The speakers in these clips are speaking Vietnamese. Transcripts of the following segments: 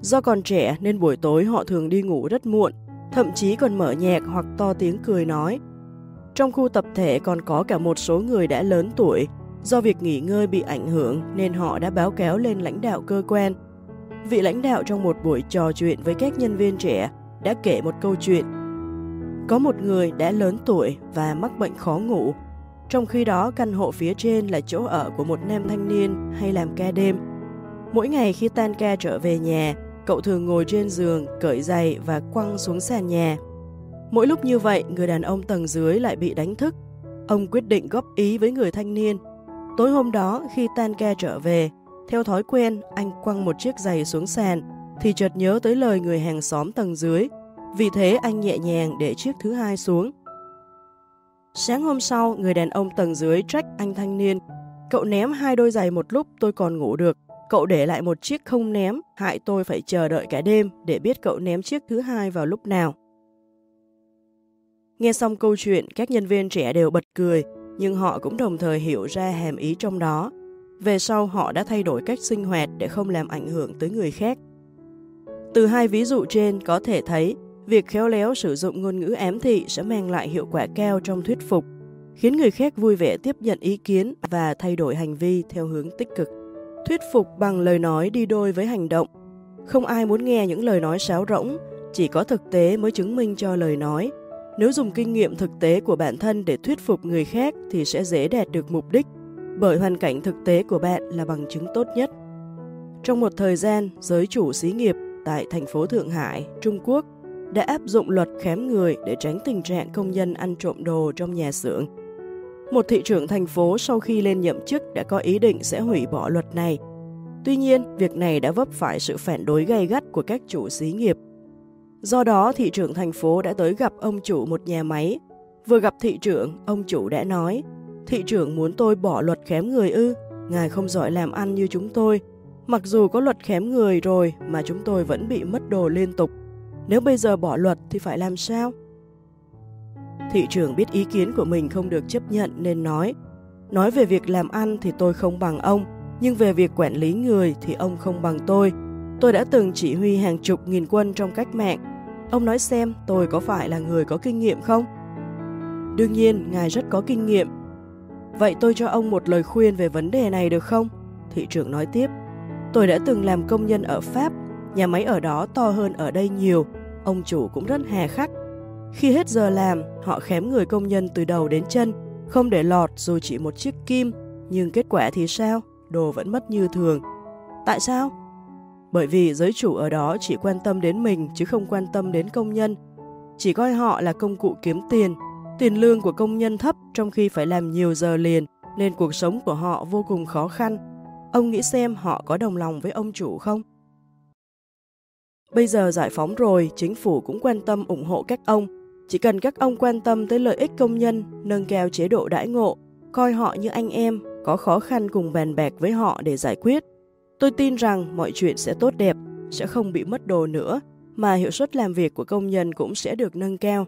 Do còn trẻ nên buổi tối họ thường đi ngủ rất muộn, thậm chí còn mở nhạc hoặc to tiếng cười nói. Trong khu tập thể còn có cả một số người đã lớn tuổi, do việc nghỉ ngơi bị ảnh hưởng nên họ đã báo cáo lên lãnh đạo cơ quan. Vị lãnh đạo trong một buổi trò chuyện với các nhân viên trẻ đã kể một câu chuyện. Có một người đã lớn tuổi và mắc bệnh khó ngủ, trong khi đó căn hộ phía trên là chỗ ở của một nam thanh niên hay làm ca đêm. Mỗi ngày khi tan ca trở về nhà, cậu thường ngồi trên giường, cởi giày và quăng xuống sàn nhà. Mỗi lúc như vậy, người đàn ông tầng dưới lại bị đánh thức. Ông quyết định góp ý với người thanh niên. Tối hôm đó, khi tan ca trở về, theo thói quen, anh quăng một chiếc giày xuống sàn, thì chợt nhớ tới lời người hàng xóm tầng dưới. Vì thế anh nhẹ nhàng để chiếc thứ hai xuống. Sáng hôm sau, người đàn ông tầng dưới trách anh thanh niên. Cậu ném 2 đôi giày một lúc tôi còn ngủ được. Cậu để lại một chiếc không ném, hại tôi phải chờ đợi cả đêm để biết cậu ném chiếc thứ hai vào lúc nào. Nghe xong câu chuyện, các nhân viên trẻ đều bật cười, nhưng họ cũng đồng thời hiểu ra hàm ý trong đó. Về sau họ đã thay đổi cách sinh hoạt để không làm ảnh hưởng tới người khác. Từ 2 ví dụ trên có thể thấy, việc khéo léo sử dụng ngôn ngữ ám thị sẽ mang lại hiệu quả cao trong thuyết phục, khiến người khác vui vẻ tiếp nhận ý kiến và thay đổi hành vi theo hướng tích cực. Thuyết phục bằng lời nói đi đôi với hành động. Không ai muốn nghe những lời nói sáo rỗng, chỉ có thực tế mới chứng minh cho lời nói. Nếu dùng kinh nghiệm thực tế của bản thân để thuyết phục người khác thì sẽ dễ đạt được mục đích, bởi hoàn cảnh thực tế của bạn là bằng chứng tốt nhất. Trong một thời gian, giới chủ xí nghiệp tại thành phố Thượng Hải, Trung Quốc đã áp dụng luật khám người để tránh tình trạng công nhân ăn trộm đồ trong nhà xưởng. Một thị trưởng thành phố sau khi lên nhậm chức đã có ý định sẽ hủy bỏ luật này. Tuy nhiên, việc này đã vấp phải sự phản đối gay gắt của các chủ xí nghiệp. Do đó, thị trưởng thành phố đã tới gặp ông chủ một nhà máy. Vừa gặp thị trưởng, ông chủ đã nói, thị trưởng muốn tôi bỏ luật khám người ư? Ngài không giỏi làm ăn như chúng tôi. Mặc dù có luật khám người rồi mà chúng tôi vẫn bị mất đồ liên tục. Nếu bây giờ bỏ luật thì phải làm sao? Thị trưởng biết ý kiến của mình không được chấp nhận nên nói về việc làm ăn thì tôi không bằng ông, nhưng về việc quản lý người thì ông không bằng tôi. Tôi đã từng chỉ huy hàng chục nghìn quân trong cách mạng. Ông nói xem tôi có phải là người có kinh nghiệm không? Đương nhiên, ngài rất có kinh nghiệm. Vậy tôi cho ông một lời khuyên về vấn đề này được không? Thị trưởng nói tiếp. Tôi đã từng làm công nhân ở Pháp, nhà máy ở đó to hơn ở đây nhiều, ông chủ cũng rất hà khắc. Khi hết giờ làm, họ khém người công nhân từ đầu đến chân, không để lọt dù chỉ một chiếc kim, nhưng kết quả thì sao? Đồ vẫn mất như thường. Tại sao? Bởi vì giới chủ ở đó chỉ quan tâm đến mình chứ không quan tâm đến công nhân. Chỉ coi họ là công cụ kiếm tiền. Tiền lương của công nhân thấp trong khi phải làm nhiều giờ liền, nên cuộc sống của họ vô cùng khó khăn. Ông nghĩ xem họ có đồng lòng với ông chủ không? Bây giờ giải phóng rồi, chính phủ cũng quan tâm ủng hộ các ông. Chỉ cần các ông quan tâm tới lợi ích công nhân, nâng cao chế độ đãi ngộ, coi họ như anh em, có khó khăn cùng bàn bạc với họ để giải quyết. Tôi tin rằng mọi chuyện sẽ tốt đẹp, sẽ không bị mất đồ nữa, mà hiệu suất làm việc của công nhân cũng sẽ được nâng cao.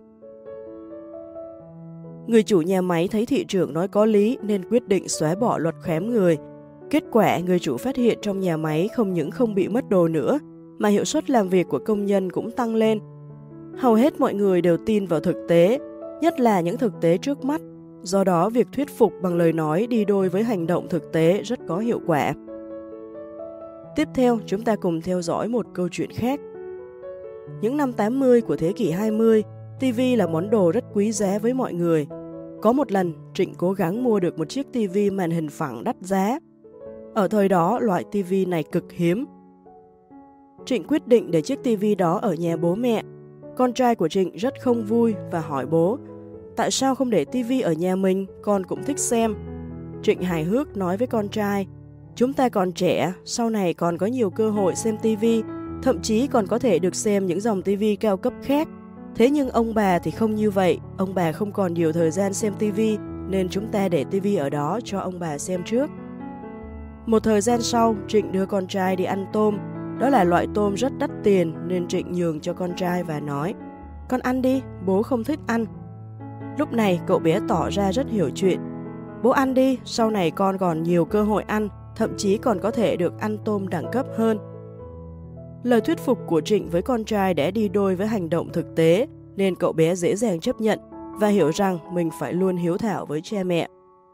Người chủ nhà máy thấy thị trưởng nói có lý nên quyết định xóa bỏ luật khám người. Kết quả, người chủ phát hiện trong nhà máy không những không bị mất đồ nữa, mà hiệu suất làm việc của công nhân cũng tăng lên. Hầu hết mọi người đều tin vào thực tế, nhất là những thực tế trước mắt. Do đó, việc thuyết phục bằng lời nói đi đôi với hành động thực tế rất có hiệu quả. Tiếp theo, chúng ta cùng theo dõi một câu chuyện khác. Những năm 80 của thế kỷ 20, TV là món đồ rất quý giá với mọi người. Có một lần, Trịnh cố gắng mua được một chiếc TV màn hình phẳng đắt giá. Ở thời đó, loại TV này cực hiếm. Trịnh quyết định để chiếc TV đó ở nhà bố mẹ. Con trai của Trịnh rất không vui và hỏi bố, tại sao không để TV ở nhà mình, con cũng thích xem. Trịnh hài hước nói với con trai, chúng ta còn trẻ, sau này còn có nhiều cơ hội xem TV, thậm chí còn có thể được xem những dòng TV cao cấp khác. Thế nhưng ông bà thì không như vậy, ông bà không còn nhiều thời gian xem TV, nên chúng ta để TV ở đó cho ông bà xem trước. Một thời gian sau, Trịnh đưa con trai đi ăn tôm. Đó là loại tôm rất đắt tiền nên Trịnh nhường cho con trai và nói, con ăn đi, bố không thích ăn. Lúc này cậu bé tỏ ra rất hiểu chuyện. Bố ăn đi, sau này con còn nhiều cơ hội ăn, thậm chí còn có thể được ăn tôm đẳng cấp hơn. Lời thuyết phục của Trịnh với con trai đã đi đôi với hành động thực tế, nên cậu bé dễ dàng chấp nhận và hiểu rằng mình phải luôn hiếu thảo với cha mẹ.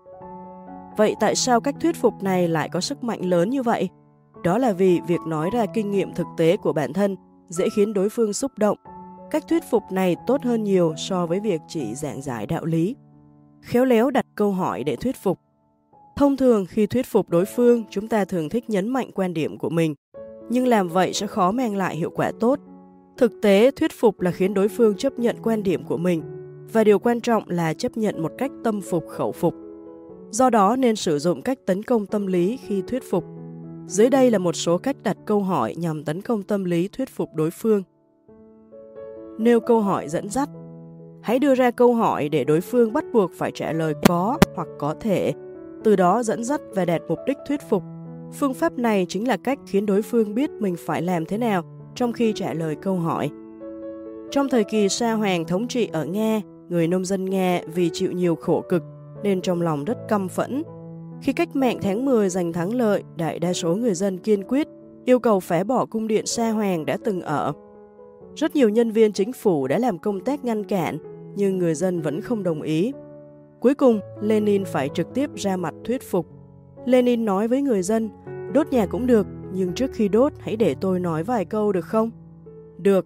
Vậy tại sao cách thuyết phục này lại có sức mạnh lớn như vậy? Đó là vì việc nói ra kinh nghiệm thực tế của bản thân dễ khiến đối phương xúc động. Cách thuyết phục này tốt hơn nhiều so với việc chỉ giảng giải đạo lý. Khéo léo đặt câu hỏi để thuyết phục. Thông thường khi thuyết phục đối phương, chúng ta thường thích nhấn mạnh quan điểm của mình, nhưng làm vậy sẽ khó mang lại hiệu quả tốt. Thực tế, thuyết phục là khiến đối phương chấp nhận quan điểm của mình, và điều quan trọng là chấp nhận một cách tâm phục khẩu phục. Do đó nên sử dụng cách tấn công tâm lý khi thuyết phục. Dưới đây là một số cách đặt câu hỏi nhằm tấn công tâm lý thuyết phục đối phương. Nêu câu hỏi dẫn dắt. Hãy đưa ra câu hỏi để đối phương bắt buộc phải trả lời có hoặc có thể, từ đó dẫn dắt và đạt mục đích thuyết phục. Phương pháp này chính là cách khiến đối phương biết mình phải làm thế nào trong khi trả lời câu hỏi. Trong thời kỳ Sa Hoàng thống trị ở Nga, người nông dân Nga vì chịu nhiều khổ cực nên trong lòng rất căm phẫn. Khi cách mạng tháng 10 giành thắng lợi, đại đa số người dân kiên quyết yêu cầu phá bỏ cung điện Sa Hoàng đã từng ở. Rất nhiều nhân viên chính phủ đã làm công tác ngăn cản, nhưng người dân vẫn không đồng ý. Cuối cùng, Lenin phải trực tiếp ra mặt thuyết phục. Lenin nói với người dân, đốt nhà cũng được, nhưng trước khi đốt hãy để tôi nói vài câu được không? Được.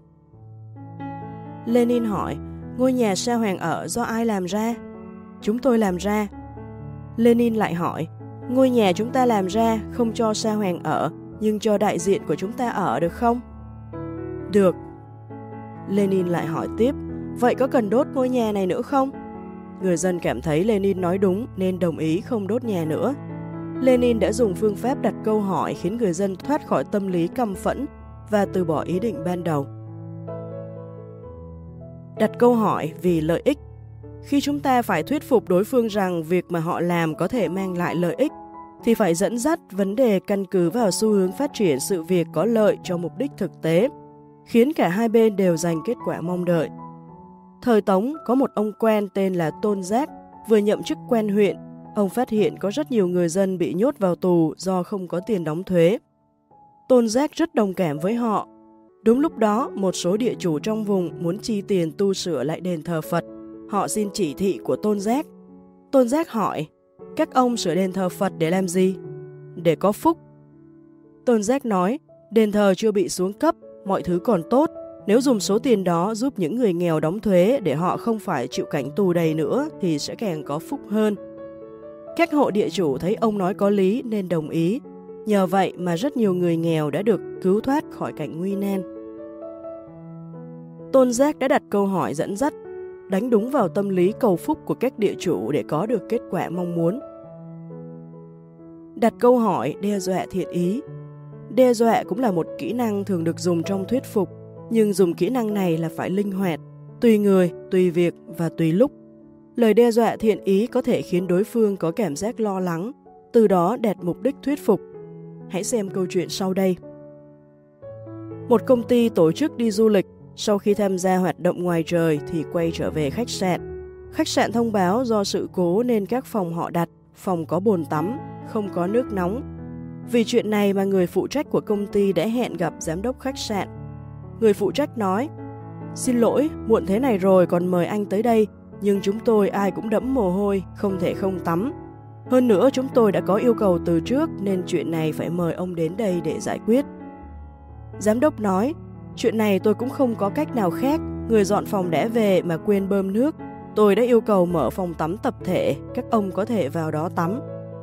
Lenin hỏi, ngôi nhà Sa Hoàng ở do ai làm ra? Chúng tôi làm ra. Lenin lại hỏi, ngôi nhà chúng ta làm ra không cho Sa Hoàng ở, nhưng cho đại diện của chúng ta ở được không? Được. Lenin lại hỏi tiếp, vậy có cần đốt ngôi nhà này nữa không? Người dân cảm thấy Lenin nói đúng nên đồng ý không đốt nhà nữa. Lenin đã dùng phương pháp đặt câu hỏi khiến người dân thoát khỏi tâm lý căm phẫn và từ bỏ ý định ban đầu. Đặt câu hỏi vì lợi ích. Khi chúng ta phải thuyết phục đối phương rằng việc mà họ làm có thể mang lại lợi ích, thì phải dẫn dắt vấn đề căn cứ vào xu hướng phát triển sự việc có lợi cho mục đích thực tế, khiến cả hai bên đều giành kết quả mong đợi. Thời Tống có một ông quan tên là Tôn Giác, vừa nhậm chức quan huyện. Ông phát hiện có rất nhiều người dân bị nhốt vào tù do không có tiền đóng thuế. Tôn Giác rất đồng cảm với họ. Đúng lúc đó, một số địa chủ trong vùng muốn chi tiền tu sửa lại đền thờ Phật. Họ xin chỉ thị của Tôn Giác. Tôn Giác hỏi, các ông sửa đền thờ Phật để làm gì? Để có phúc. Tôn Giác nói, đền thờ chưa bị xuống cấp, mọi thứ còn tốt. Nếu dùng số tiền đó giúp những người nghèo đóng thuế để họ không phải chịu cảnh tù đầy nữa thì sẽ càng có phúc hơn. Các hộ địa chủ thấy ông nói có lý nên đồng ý. Nhờ vậy mà rất nhiều người nghèo đã được cứu thoát khỏi cảnh nguy nan. Tôn Giác đã đặt câu hỏi dẫn dắt, đánh đúng vào tâm lý cầu phúc của các địa chủ để có được kết quả mong muốn. Đặt câu hỏi đe dọa thiện ý. Đe dọa cũng là một kỹ năng thường được dùng trong thuyết phục, nhưng dùng kỹ năng này là phải linh hoạt, tùy người, tùy việc và tùy lúc. Lời đe dọa thiện ý có thể khiến đối phương có cảm giác lo lắng, từ đó đạt mục đích thuyết phục. Hãy xem câu chuyện sau đây. Một công ty tổ chức đi du lịch, sau khi tham gia hoạt động ngoài trời thì quay trở về khách sạn. Khách sạn thông báo do sự cố nên các phòng họ đặt, phòng có bồn tắm, không có nước nóng. Vì chuyện này mà người phụ trách của công ty đã hẹn gặp giám đốc khách sạn. Người phụ trách nói, xin lỗi, muộn thế này rồi còn mời anh tới đây, nhưng chúng tôi ai cũng đẫm mồ hôi, không thể không tắm. Hơn nữa chúng tôi đã có yêu cầu từ trước nên chuyện này phải mời ông đến đây để giải quyết. Giám đốc nói, chuyện này tôi cũng không có cách nào khác, người dọn phòng đã về mà quên bơm nước. Tôi đã yêu cầu mở phòng tắm tập thể, các ông có thể vào đó tắm.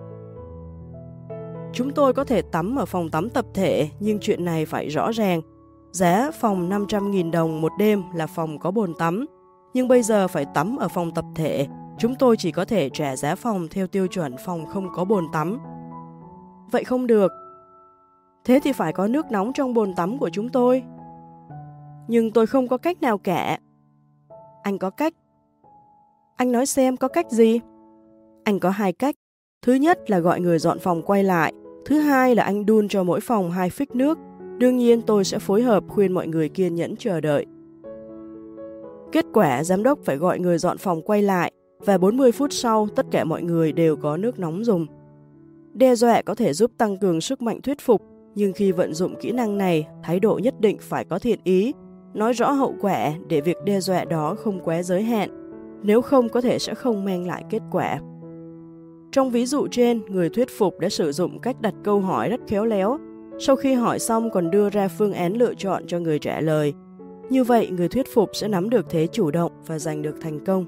Chúng tôi có thể tắm ở phòng tắm tập thể, nhưng chuyện này phải rõ ràng. Giá phòng 500.000 đồng một đêm là phòng có bồn tắm, nhưng bây giờ phải tắm ở phòng tập thể, chúng tôi chỉ có thể trả giá phòng theo tiêu chuẩn phòng không có bồn tắm. Vậy không được. Thế thì phải có nước nóng trong bồn tắm của chúng tôi. Nhưng tôi không có cách nào cả. Anh có cách. Anh nói xem có cách gì? Anh có hai cách. Thứ nhất là gọi người dọn phòng quay lại. Thứ hai là anh đun cho mỗi phòng 2 phích nước. Đương nhiên tôi sẽ phối hợp khuyên mọi người kiên nhẫn chờ đợi. Kết quả giám đốc phải gọi người dọn phòng quay lại và 40 phút sau tất cả mọi người đều có nước nóng dùng. Đe dọa có thể giúp tăng cường sức mạnh thuyết phục, Nhưng khi vận dụng kỹ năng này, thái độ nhất định phải có thiện ý, nói rõ hậu quả để việc đe dọa đó không quá giới hạn, nếu không có thể sẽ không mang lại kết quả. Trong ví dụ trên, người thuyết phục đã sử dụng cách đặt câu hỏi rất khéo léo, sau khi hỏi xong còn đưa ra phương án lựa chọn cho người trả lời. Như vậy, người thuyết phục sẽ nắm được thế chủ động và giành được thành công.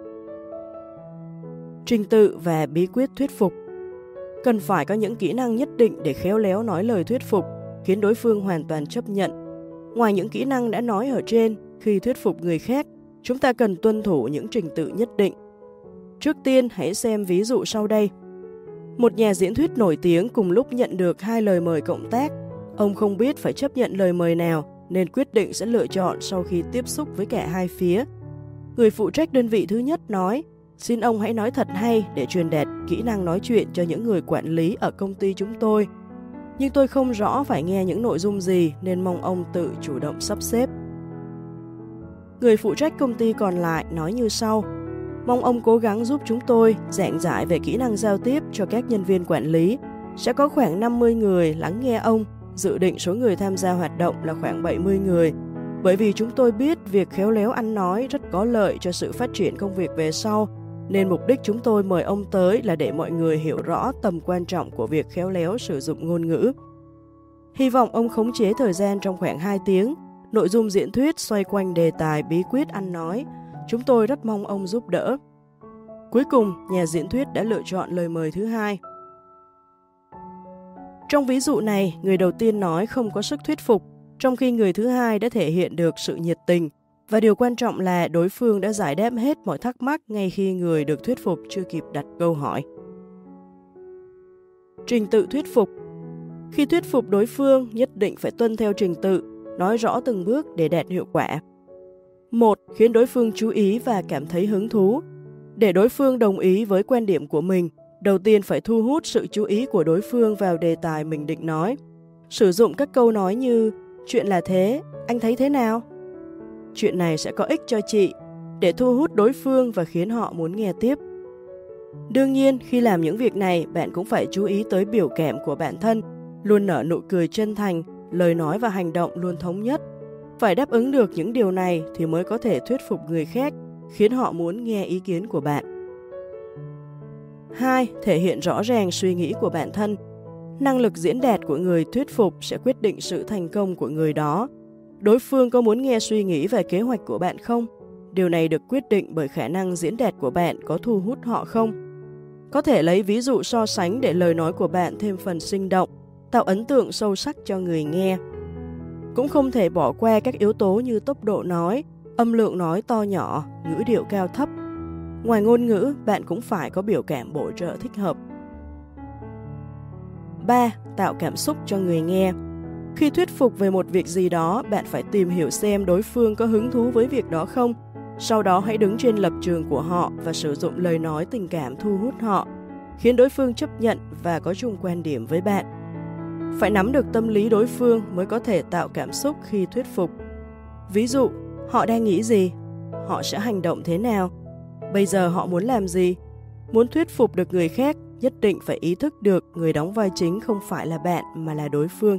Trình tự và bí quyết thuyết phục. Cần phải có những kỹ năng nhất định để khéo léo nói lời thuyết phục, khiến đối phương hoàn toàn chấp nhận. Ngoài những kỹ năng đã nói ở trên, khi thuyết phục người khác, chúng ta cần tuân thủ những trình tự nhất định. Trước tiên, hãy xem ví dụ sau đây. Một nhà diễn thuyết nổi tiếng cùng lúc nhận được 2 lời mời cộng tác. Ông không biết phải chấp nhận lời mời nào, nên quyết định sẽ lựa chọn sau khi tiếp xúc với cả hai phía. Người phụ trách đơn vị thứ nhất nói, xin ông hãy nói thật hay để truyền đạt kỹ năng nói chuyện cho những người quản lý ở công ty chúng tôi. Nhưng tôi không rõ phải nghe những nội dung gì nên mong ông tự chủ động sắp xếp. Người phụ trách công ty còn lại nói như sau, mong ông cố gắng giúp chúng tôi giảng giải về kỹ năng giao tiếp cho các nhân viên quản lý. Sẽ có khoảng 50 người lắng nghe ông, dự định số người tham gia hoạt động là khoảng 70 người. Bởi vì chúng tôi biết việc khéo léo ăn nói rất có lợi cho sự phát triển công việc về sau, nên mục đích chúng tôi mời ông tới là để mọi người hiểu rõ tầm quan trọng của việc khéo léo sử dụng ngôn ngữ. Hy vọng ông khống chế thời gian trong khoảng 2 tiếng. Nội dung diễn thuyết xoay quanh đề tài bí quyết ăn nói. Chúng tôi rất mong ông giúp đỡ. Cuối cùng, nhà diễn thuyết đã lựa chọn lời mời thứ hai. Trong ví dụ này, người đầu tiên nói không có sức thuyết phục, trong khi người thứ hai đã thể hiện được sự nhiệt tình. Và điều quan trọng là đối phương đã giải đáp hết mọi thắc mắc ngay khi người được thuyết phục chưa kịp đặt câu hỏi. Trình tự thuyết phục. Khi thuyết phục đối phương, nhất định phải tuân theo trình tự, nói rõ từng bước để đạt hiệu quả. 1. Khiến đối phương chú ý và cảm thấy hứng thú. Để đối phương đồng ý với quan điểm của mình, đầu tiên phải thu hút sự chú ý của đối phương vào đề tài mình định nói. Sử dụng các câu nói như, chuyện là thế, anh thấy thế nào? Chuyện này sẽ có ích cho chị, để thu hút đối phương và khiến họ muốn nghe tiếp. Đương nhiên, khi làm những việc này, bạn cũng phải chú ý tới biểu cảm của bản thân, luôn nở nụ cười chân thành, lời nói và hành động luôn thống nhất. Phải đáp ứng được những điều này thì mới có thể thuyết phục người khác, khiến họ muốn nghe ý kiến của bạn. 2. Thể hiện rõ ràng suy nghĩ của bản thân. Năng lực diễn đạt của người thuyết phục sẽ quyết định sự thành công của người đó. Đối phương có muốn nghe suy nghĩ về kế hoạch của bạn không? Điều này được quyết định bởi khả năng diễn đạt của bạn có thu hút họ không? Có thể lấy ví dụ so sánh để lời nói của bạn thêm phần sinh động, tạo ấn tượng sâu sắc cho người nghe. Cũng không thể bỏ qua các yếu tố như tốc độ nói, âm lượng nói to nhỏ, ngữ điệu cao thấp. Ngoài ngôn ngữ, bạn cũng phải có biểu cảm bổ trợ thích hợp. 3. Tạo cảm xúc cho người nghe. Khi thuyết phục về một việc gì đó, bạn phải tìm hiểu xem đối phương có hứng thú với việc đó không. Sau đó hãy đứng trên lập trường của họ và sử dụng lời nói tình cảm thu hút họ, khiến đối phương chấp nhận và có chung quan điểm với bạn. Phải nắm được tâm lý đối phương mới có thể tạo cảm xúc khi thuyết phục. Ví dụ, họ đang nghĩ gì? Họ sẽ hành động thế nào? Bây giờ họ muốn làm gì? Muốn thuyết phục được người khác, nhất định phải ý thức được người đóng vai chính không phải là bạn mà là đối phương.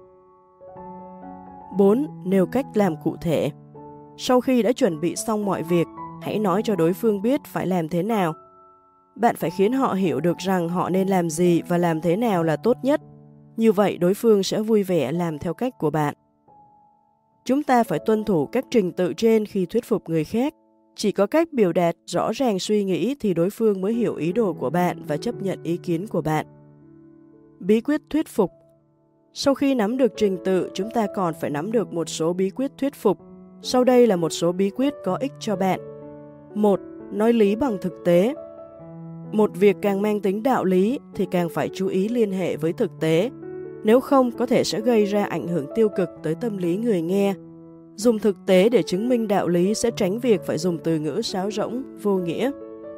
4. Nêu cách làm cụ thể. Sau khi đã chuẩn bị xong mọi việc, hãy nói cho đối phương biết phải làm thế nào. Bạn phải khiến họ hiểu được rằng họ nên làm gì và làm thế nào là tốt nhất. Như vậy đối phương sẽ vui vẻ làm theo cách của bạn. Chúng ta phải tuân thủ các trình tự trên khi thuyết phục người khác. Chỉ có cách biểu đạt rõ ràng suy nghĩ thì đối phương mới hiểu ý đồ của bạn và chấp nhận ý kiến của bạn. Bí quyết thuyết phục. Sau khi nắm được trình tự, chúng ta còn phải nắm được một số bí quyết thuyết phục. Sau đây là một số bí quyết có ích cho bạn. 1. Nói lý bằng thực tế. Một việc càng mang tính đạo lý thì càng phải chú ý liên hệ với thực tế. Nếu không, có thể sẽ gây ra ảnh hưởng tiêu cực tới tâm lý người nghe. Dùng thực tế để chứng minh đạo lý sẽ tránh việc phải dùng từ ngữ sáo rỗng, vô nghĩa.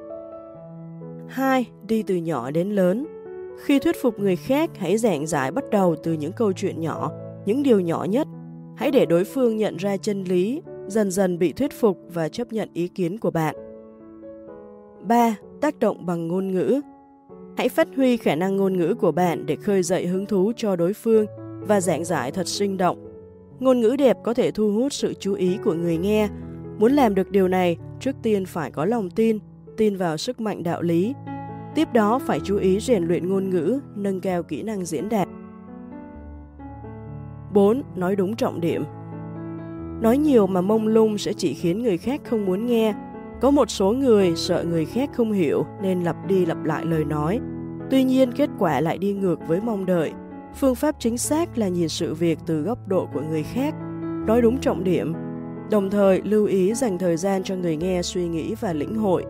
2. Đi từ nhỏ đến lớn. Khi thuyết phục người khác, hãy giảng giải bắt đầu từ những câu chuyện nhỏ, những điều nhỏ nhất. Hãy để đối phương nhận ra chân lý, dần dần bị thuyết phục và chấp nhận ý kiến của bạn. 3. Tác động bằng ngôn ngữ. Hãy phát huy khả năng ngôn ngữ của bạn để khơi dậy hứng thú cho đối phương, và giảng giải thật sinh động. Ngôn ngữ đẹp có thể thu hút sự chú ý của người nghe. Muốn làm được điều này, trước tiên phải có lòng tin, tin vào sức mạnh đạo lý. Tiếp đó phải chú ý rèn luyện ngôn ngữ, nâng cao kỹ năng diễn đạt. 4. Nói đúng trọng điểm. Nói nhiều mà mông lung sẽ chỉ khiến người khác không muốn nghe. Có một số người sợ người khác không hiểu nên lặp đi lặp lại lời nói. Tuy nhiên kết quả lại đi ngược với mong đợi. Phương pháp chính xác là nhìn sự việc từ góc độ của người khác, nói đúng trọng điểm, đồng thời lưu ý dành thời gian cho người nghe suy nghĩ và lĩnh hội.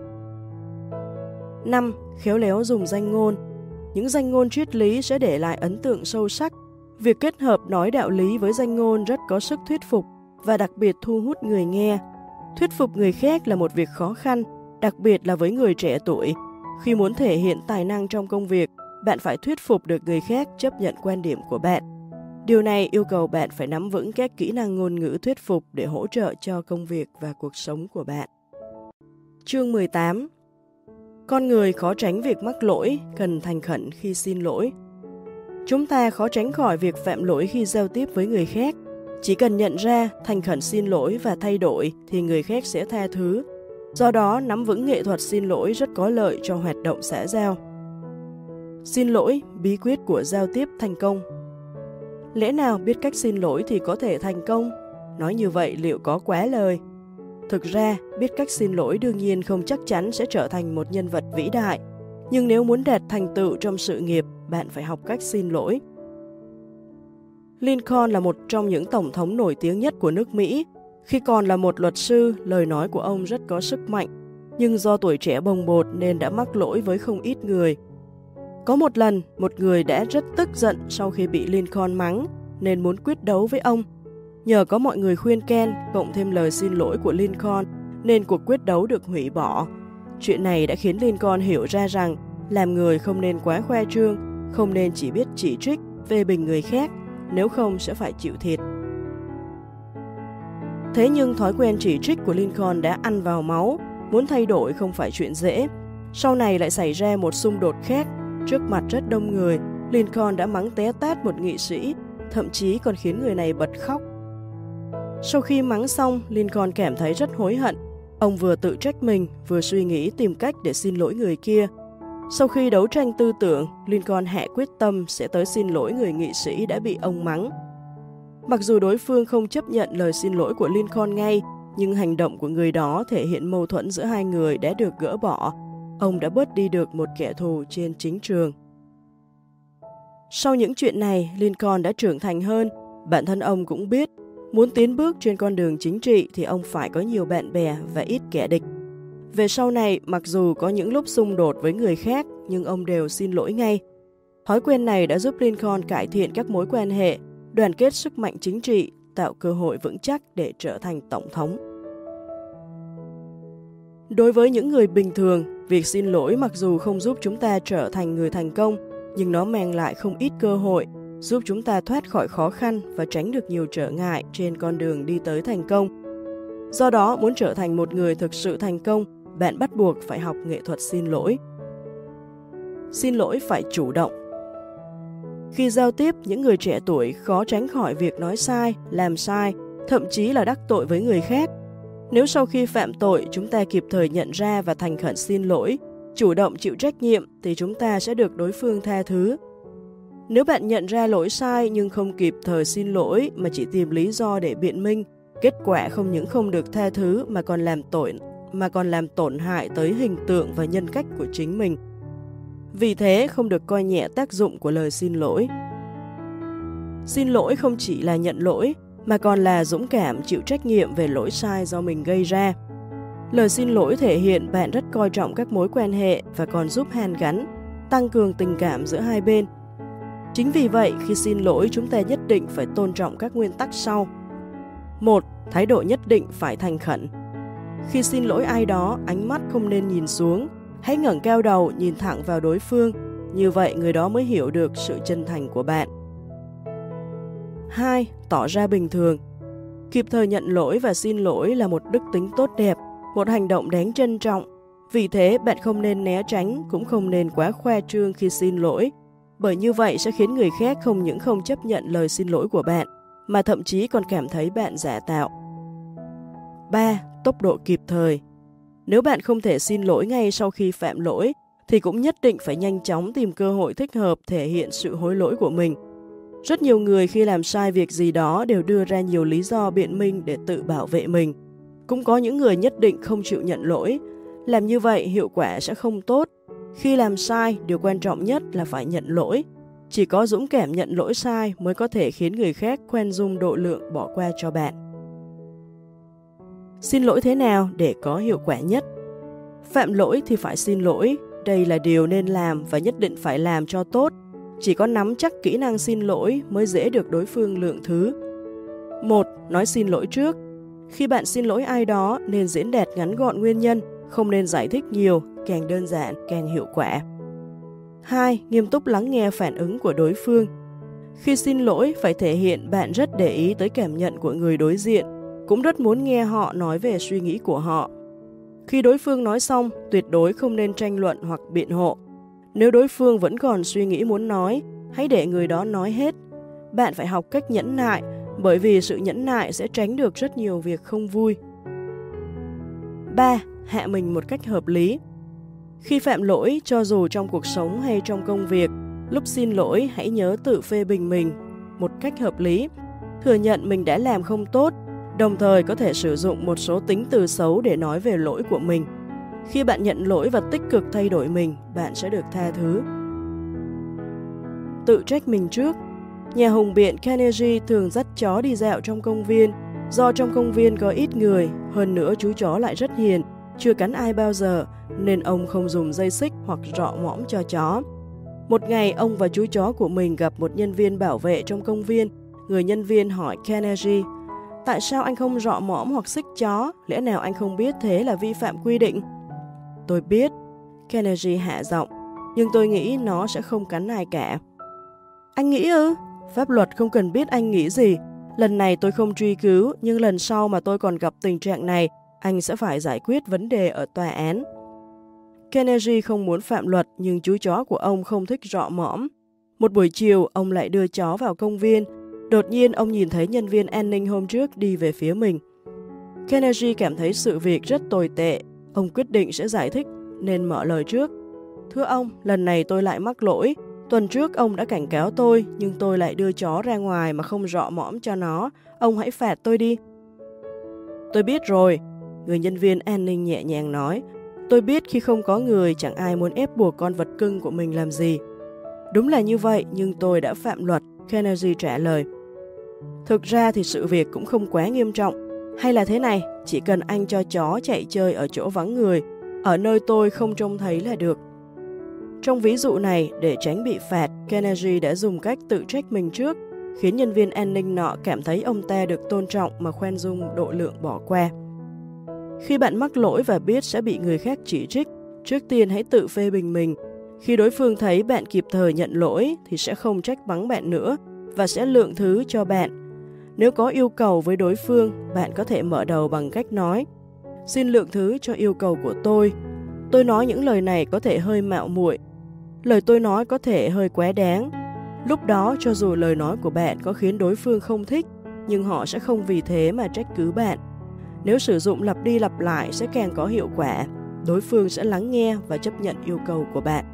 5. Khéo léo dùng danh ngôn. Những danh ngôn triết lý sẽ để lại ấn tượng sâu sắc. Việc kết hợp nói đạo lý với danh ngôn rất có sức thuyết phục và đặc biệt thu hút người nghe. Thuyết phục người khác là một việc khó khăn, đặc biệt là với người trẻ tuổi. Khi muốn thể hiện tài năng trong công việc, bạn phải thuyết phục được người khác chấp nhận quan điểm của bạn. Điều này yêu cầu bạn phải nắm vững các kỹ năng ngôn ngữ thuyết phục để hỗ trợ cho công việc và cuộc sống của bạn. Chương 18. Con người khó tránh việc mắc lỗi, cần thành khẩn khi xin lỗi. Chúng ta khó tránh khỏi việc phạm lỗi khi giao tiếp với người khác. Chỉ cần nhận ra, thành khẩn xin lỗi và thay đổi thì người khác sẽ tha thứ. Do đó, nắm vững nghệ thuật xin lỗi rất có lợi cho hoạt động xã giao. Xin lỗi, bí quyết của giao tiếp thành công. Lẽ nào biết cách xin lỗi thì có thể thành công? Nói như vậy liệu có quá lời? Thực ra, biết cách xin lỗi đương nhiên không chắc chắn sẽ trở thành một nhân vật vĩ đại. Nhưng nếu muốn đạt thành tựu trong sự nghiệp, bạn phải học cách xin lỗi. Lincoln là một trong những tổng thống nổi tiếng nhất của nước Mỹ. Khi còn là một luật sư, lời nói của ông rất có sức mạnh. Nhưng do tuổi trẻ bồng bột nên đã mắc lỗi với không ít người. Có một lần, một người đã rất tức giận sau khi bị Lincoln mắng, nên muốn quyết đấu với ông. Nhờ có mọi người khuyên can, cộng thêm lời xin lỗi của Lincoln, nên cuộc quyết đấu được hủy bỏ. Chuyện này đã khiến Lincoln hiểu ra rằng, làm người không nên quá khoe trương, không nên chỉ biết chỉ trích, phê bình người khác, nếu không sẽ phải chịu thiệt. Thế nhưng thói quen chỉ trích của Lincoln đã ăn vào máu, muốn thay đổi không phải chuyện dễ. Sau này lại xảy ra một xung đột khác. Trước mặt rất đông người, Lincoln đã mắng té tát một nghị sĩ, thậm chí còn khiến người này bật khóc. Sau khi mắng xong, Lincoln cảm thấy rất hối hận. Ông vừa tự trách mình, vừa suy nghĩ tìm cách để xin lỗi người kia. Sau khi đấu tranh tư tưởng, Lincoln hạ quyết tâm sẽ tới xin lỗi người nghị sĩ đã bị ông mắng. Mặc dù đối phương không chấp nhận lời xin lỗi của Lincoln ngay, nhưng hành động của người đó thể hiện mâu thuẫn giữa hai người đã được gỡ bỏ. Ông đã bớt đi được một kẻ thù trên chính trường. Sau những chuyện này, Lincoln đã trưởng thành hơn. Bản thân ông cũng biết, muốn tiến bước trên con đường chính trị thì ông phải có nhiều bạn bè và ít kẻ địch. Về sau này, mặc dù có những lúc xung đột với người khác, nhưng ông đều xin lỗi ngay. Thói quen này đã giúp Lincoln cải thiện các mối quan hệ, đoàn kết sức mạnh chính trị, tạo cơ hội vững chắc để trở thành tổng thống. Đối với những người bình thường, việc xin lỗi mặc dù không giúp chúng ta trở thành người thành công, nhưng nó mang lại không ít cơ hội, giúp chúng ta thoát khỏi khó khăn và tránh được nhiều trở ngại trên con đường đi tới thành công. Do đó, muốn trở thành một người thực sự thành công, bạn bắt buộc phải học nghệ thuật xin lỗi. Xin lỗi phải chủ động. Khi giao tiếp, những người trẻ tuổi khó tránh khỏi việc nói sai, làm sai, thậm chí là đắc tội với người khác. Nếu sau khi phạm tội, chúng ta kịp thời nhận ra và thành khẩn xin lỗi, chủ động chịu trách nhiệm thì chúng ta sẽ được đối phương tha thứ. Nếu bạn nhận ra lỗi sai nhưng không kịp thời xin lỗi mà chỉ tìm lý do để biện minh, kết quả không những không được tha thứ mà còn làm tổn hại tới hình tượng và nhân cách của chính mình. Vì thế không được coi nhẹ tác dụng của lời xin lỗi. Xin lỗi không chỉ là nhận lỗi, mà còn là dũng cảm chịu trách nhiệm về lỗi sai do mình gây ra. Lời xin lỗi thể hiện bạn rất coi trọng các mối quan hệ và còn giúp hàn gắn, tăng cường tình cảm giữa hai bên. Chính vì vậy, khi xin lỗi chúng ta nhất định phải tôn trọng các nguyên tắc sau. 1. Thái độ nhất định phải thành khẩn. Khi xin lỗi ai đó, ánh mắt không nên nhìn xuống, hãy ngẩng cao đầu nhìn thẳng vào đối phương, như vậy người đó mới hiểu được sự chân thành của bạn. 2. Tỏ ra bình thường. Kịp thời nhận lỗi và xin lỗi là một đức tính tốt đẹp, một hành động đáng trân trọng. Vì thế bạn không nên né tránh, cũng không nên quá khoe trương khi xin lỗi. Bởi như vậy sẽ khiến người khác không những không chấp nhận lời xin lỗi của bạn, mà thậm chí còn cảm thấy bạn giả tạo. 3. Tốc độ kịp thời. Nếu bạn không thể xin lỗi ngay sau khi phạm lỗi, thì cũng nhất định phải nhanh chóng tìm cơ hội thích hợp thể hiện sự hối lỗi của mình. Rất nhiều người khi làm sai việc gì đó đều đưa ra nhiều lý do biện minh để tự bảo vệ mình. Cũng có những người nhất định không chịu nhận lỗi. Làm như vậy hiệu quả sẽ không tốt. Khi làm sai, điều quan trọng nhất là phải nhận lỗi. Chỉ có dũng cảm nhận lỗi sai mới có thể khiến người khác khoan dung độ lượng bỏ qua cho bạn. Xin lỗi thế nào để có hiệu quả nhất? Phạm lỗi thì phải xin lỗi. Đây là điều nên làm và nhất định phải làm cho tốt. Chỉ có nắm chắc kỹ năng xin lỗi mới dễ được đối phương lượng thứ. 1. Nói xin lỗi trước. Khi bạn xin lỗi ai đó nên diễn đạt ngắn gọn nguyên nhân, không nên giải thích nhiều, càng đơn giản càng hiệu quả. 2. Nghiêm túc lắng nghe phản ứng của đối phương. Khi xin lỗi phải thể hiện bạn rất để ý tới cảm nhận của người đối diện, cũng rất muốn nghe họ nói về suy nghĩ của họ. Khi đối phương nói xong, tuyệt đối không nên tranh luận hoặc biện hộ. Nếu đối phương vẫn còn suy nghĩ muốn nói, hãy để người đó nói hết. Bạn phải học cách nhẫn nại, bởi vì sự nhẫn nại sẽ tránh được rất nhiều việc không vui. 3. Hạ mình một cách hợp lý. Khi phạm lỗi, cho dù trong cuộc sống hay trong công việc, lúc xin lỗi hãy nhớ tự phê bình mình một cách hợp lý, thừa nhận mình đã làm không tốt, đồng thời có thể sử dụng một số tính từ xấu để nói về lỗi của mình. Khi bạn nhận lỗi và tích cực thay đổi mình, bạn sẽ được tha thứ. Tự trách mình trước. Nhà hùng biện Carnegie thường dắt chó đi dạo trong công viên. Do trong công viên có ít người, hơn nữa chú chó lại rất hiền, chưa cắn ai bao giờ, nên ông không dùng dây xích hoặc rọ mõm cho chó. Một ngày, ông và chú chó của mình gặp một nhân viên bảo vệ trong công viên. Người nhân viên hỏi Carnegie, tại sao anh không rọ mõm hoặc xích chó? Lẽ nào anh không biết thế là vi phạm quy định? Tôi biết, Carnegie hạ giọng, nhưng tôi nghĩ nó sẽ không cắn ai cả. Anh nghĩ ư? Pháp luật không cần biết anh nghĩ gì. Lần này tôi không truy cứu, nhưng lần sau mà tôi còn gặp tình trạng này, anh sẽ phải giải quyết vấn đề ở tòa án. Carnegie không muốn phạm luật, nhưng chú chó của ông không thích rọ mõm. Một buổi chiều, ông lại đưa chó vào công viên. Đột nhiên, ông nhìn thấy nhân viên an ninh hôm trước đi về phía mình. Carnegie cảm thấy sự việc rất tồi tệ. Ông quyết định sẽ giải thích, nên mở lời trước. Thưa ông, lần này tôi lại mắc lỗi. Tuần trước ông đã cảnh cáo tôi, nhưng tôi lại đưa chó ra ngoài mà không rọ mõm cho nó. Ông hãy phạt tôi đi. Tôi biết rồi, người nhân viên an ninh nhẹ nhàng nói. Tôi biết khi không có người, chẳng ai muốn ép buộc con vật cưng của mình làm gì. Đúng là như vậy, nhưng tôi đã phạm luật, Carnegie trả lời. Thực ra thì sự việc cũng không quá nghiêm trọng. Hay là thế này, chỉ cần anh cho chó chạy chơi ở chỗ vắng người, ở nơi tôi không trông thấy là được. Trong ví dụ này, để tránh bị phạt, Carnegie đã dùng cách tự trách mình trước, khiến nhân viên an ninh nọ cảm thấy ông ta được tôn trọng mà khoan dung độ lượng bỏ qua. Khi bạn mắc lỗi và biết sẽ bị người khác chỉ trích, trước tiên hãy tự phê bình mình. Khi đối phương thấy bạn kịp thời nhận lỗi thì sẽ không trách mắng bạn nữa và sẽ lượng thứ cho bạn. Nếu có yêu cầu với đối phương, bạn có thể mở đầu bằng cách nói: xin lượng thứ cho yêu cầu của tôi. Tôi nói những lời này có thể hơi mạo muội. Lời tôi nói có thể hơi quá đáng. Lúc đó, cho dù lời nói của bạn có khiến đối phương không thích, nhưng họ sẽ không vì thế mà trách cứ bạn. Nếu sử dụng lặp đi lặp lại sẽ càng có hiệu quả. Đối phương sẽ lắng nghe và chấp nhận yêu cầu của bạn.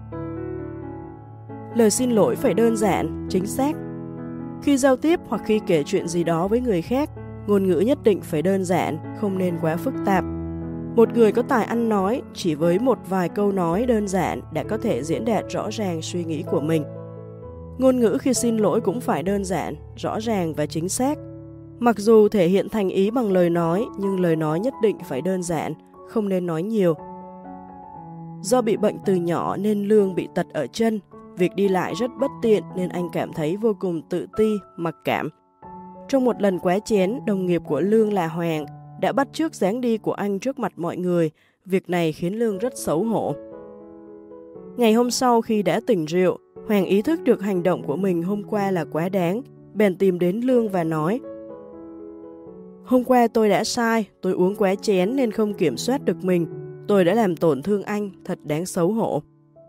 Lời xin lỗi phải đơn giản, chính xác. Khi giao tiếp hoặc khi kể chuyện gì đó với người khác, ngôn ngữ nhất định phải đơn giản, không nên quá phức tạp. Một người có tài ăn nói, chỉ với một vài câu nói đơn giản đã có thể diễn đạt rõ ràng suy nghĩ của mình. Ngôn ngữ khi xin lỗi cũng phải đơn giản, rõ ràng và chính xác. Mặc dù thể hiện thành ý bằng lời nói, nhưng lời nói nhất định phải đơn giản, không nên nói nhiều. Do bị bệnh từ nhỏ nên Lương bị tật ở chân, việc đi lại rất bất tiện nên anh cảm thấy vô cùng tự ti, mặc cảm. Trong một lần quá chén, đồng nghiệp của Lương là Hoàng đã bắt chước dáng đi của anh trước mặt mọi người. Việc này khiến Lương rất xấu hổ. Ngày hôm sau khi đã tỉnh rượu, Hoàng ý thức được hành động của mình hôm qua là quá đáng, bèn tìm đến Lương và nói: hôm qua tôi đã sai, tôi uống quá chén nên không kiểm soát được mình. Tôi đã làm tổn thương anh, thật đáng xấu hổ.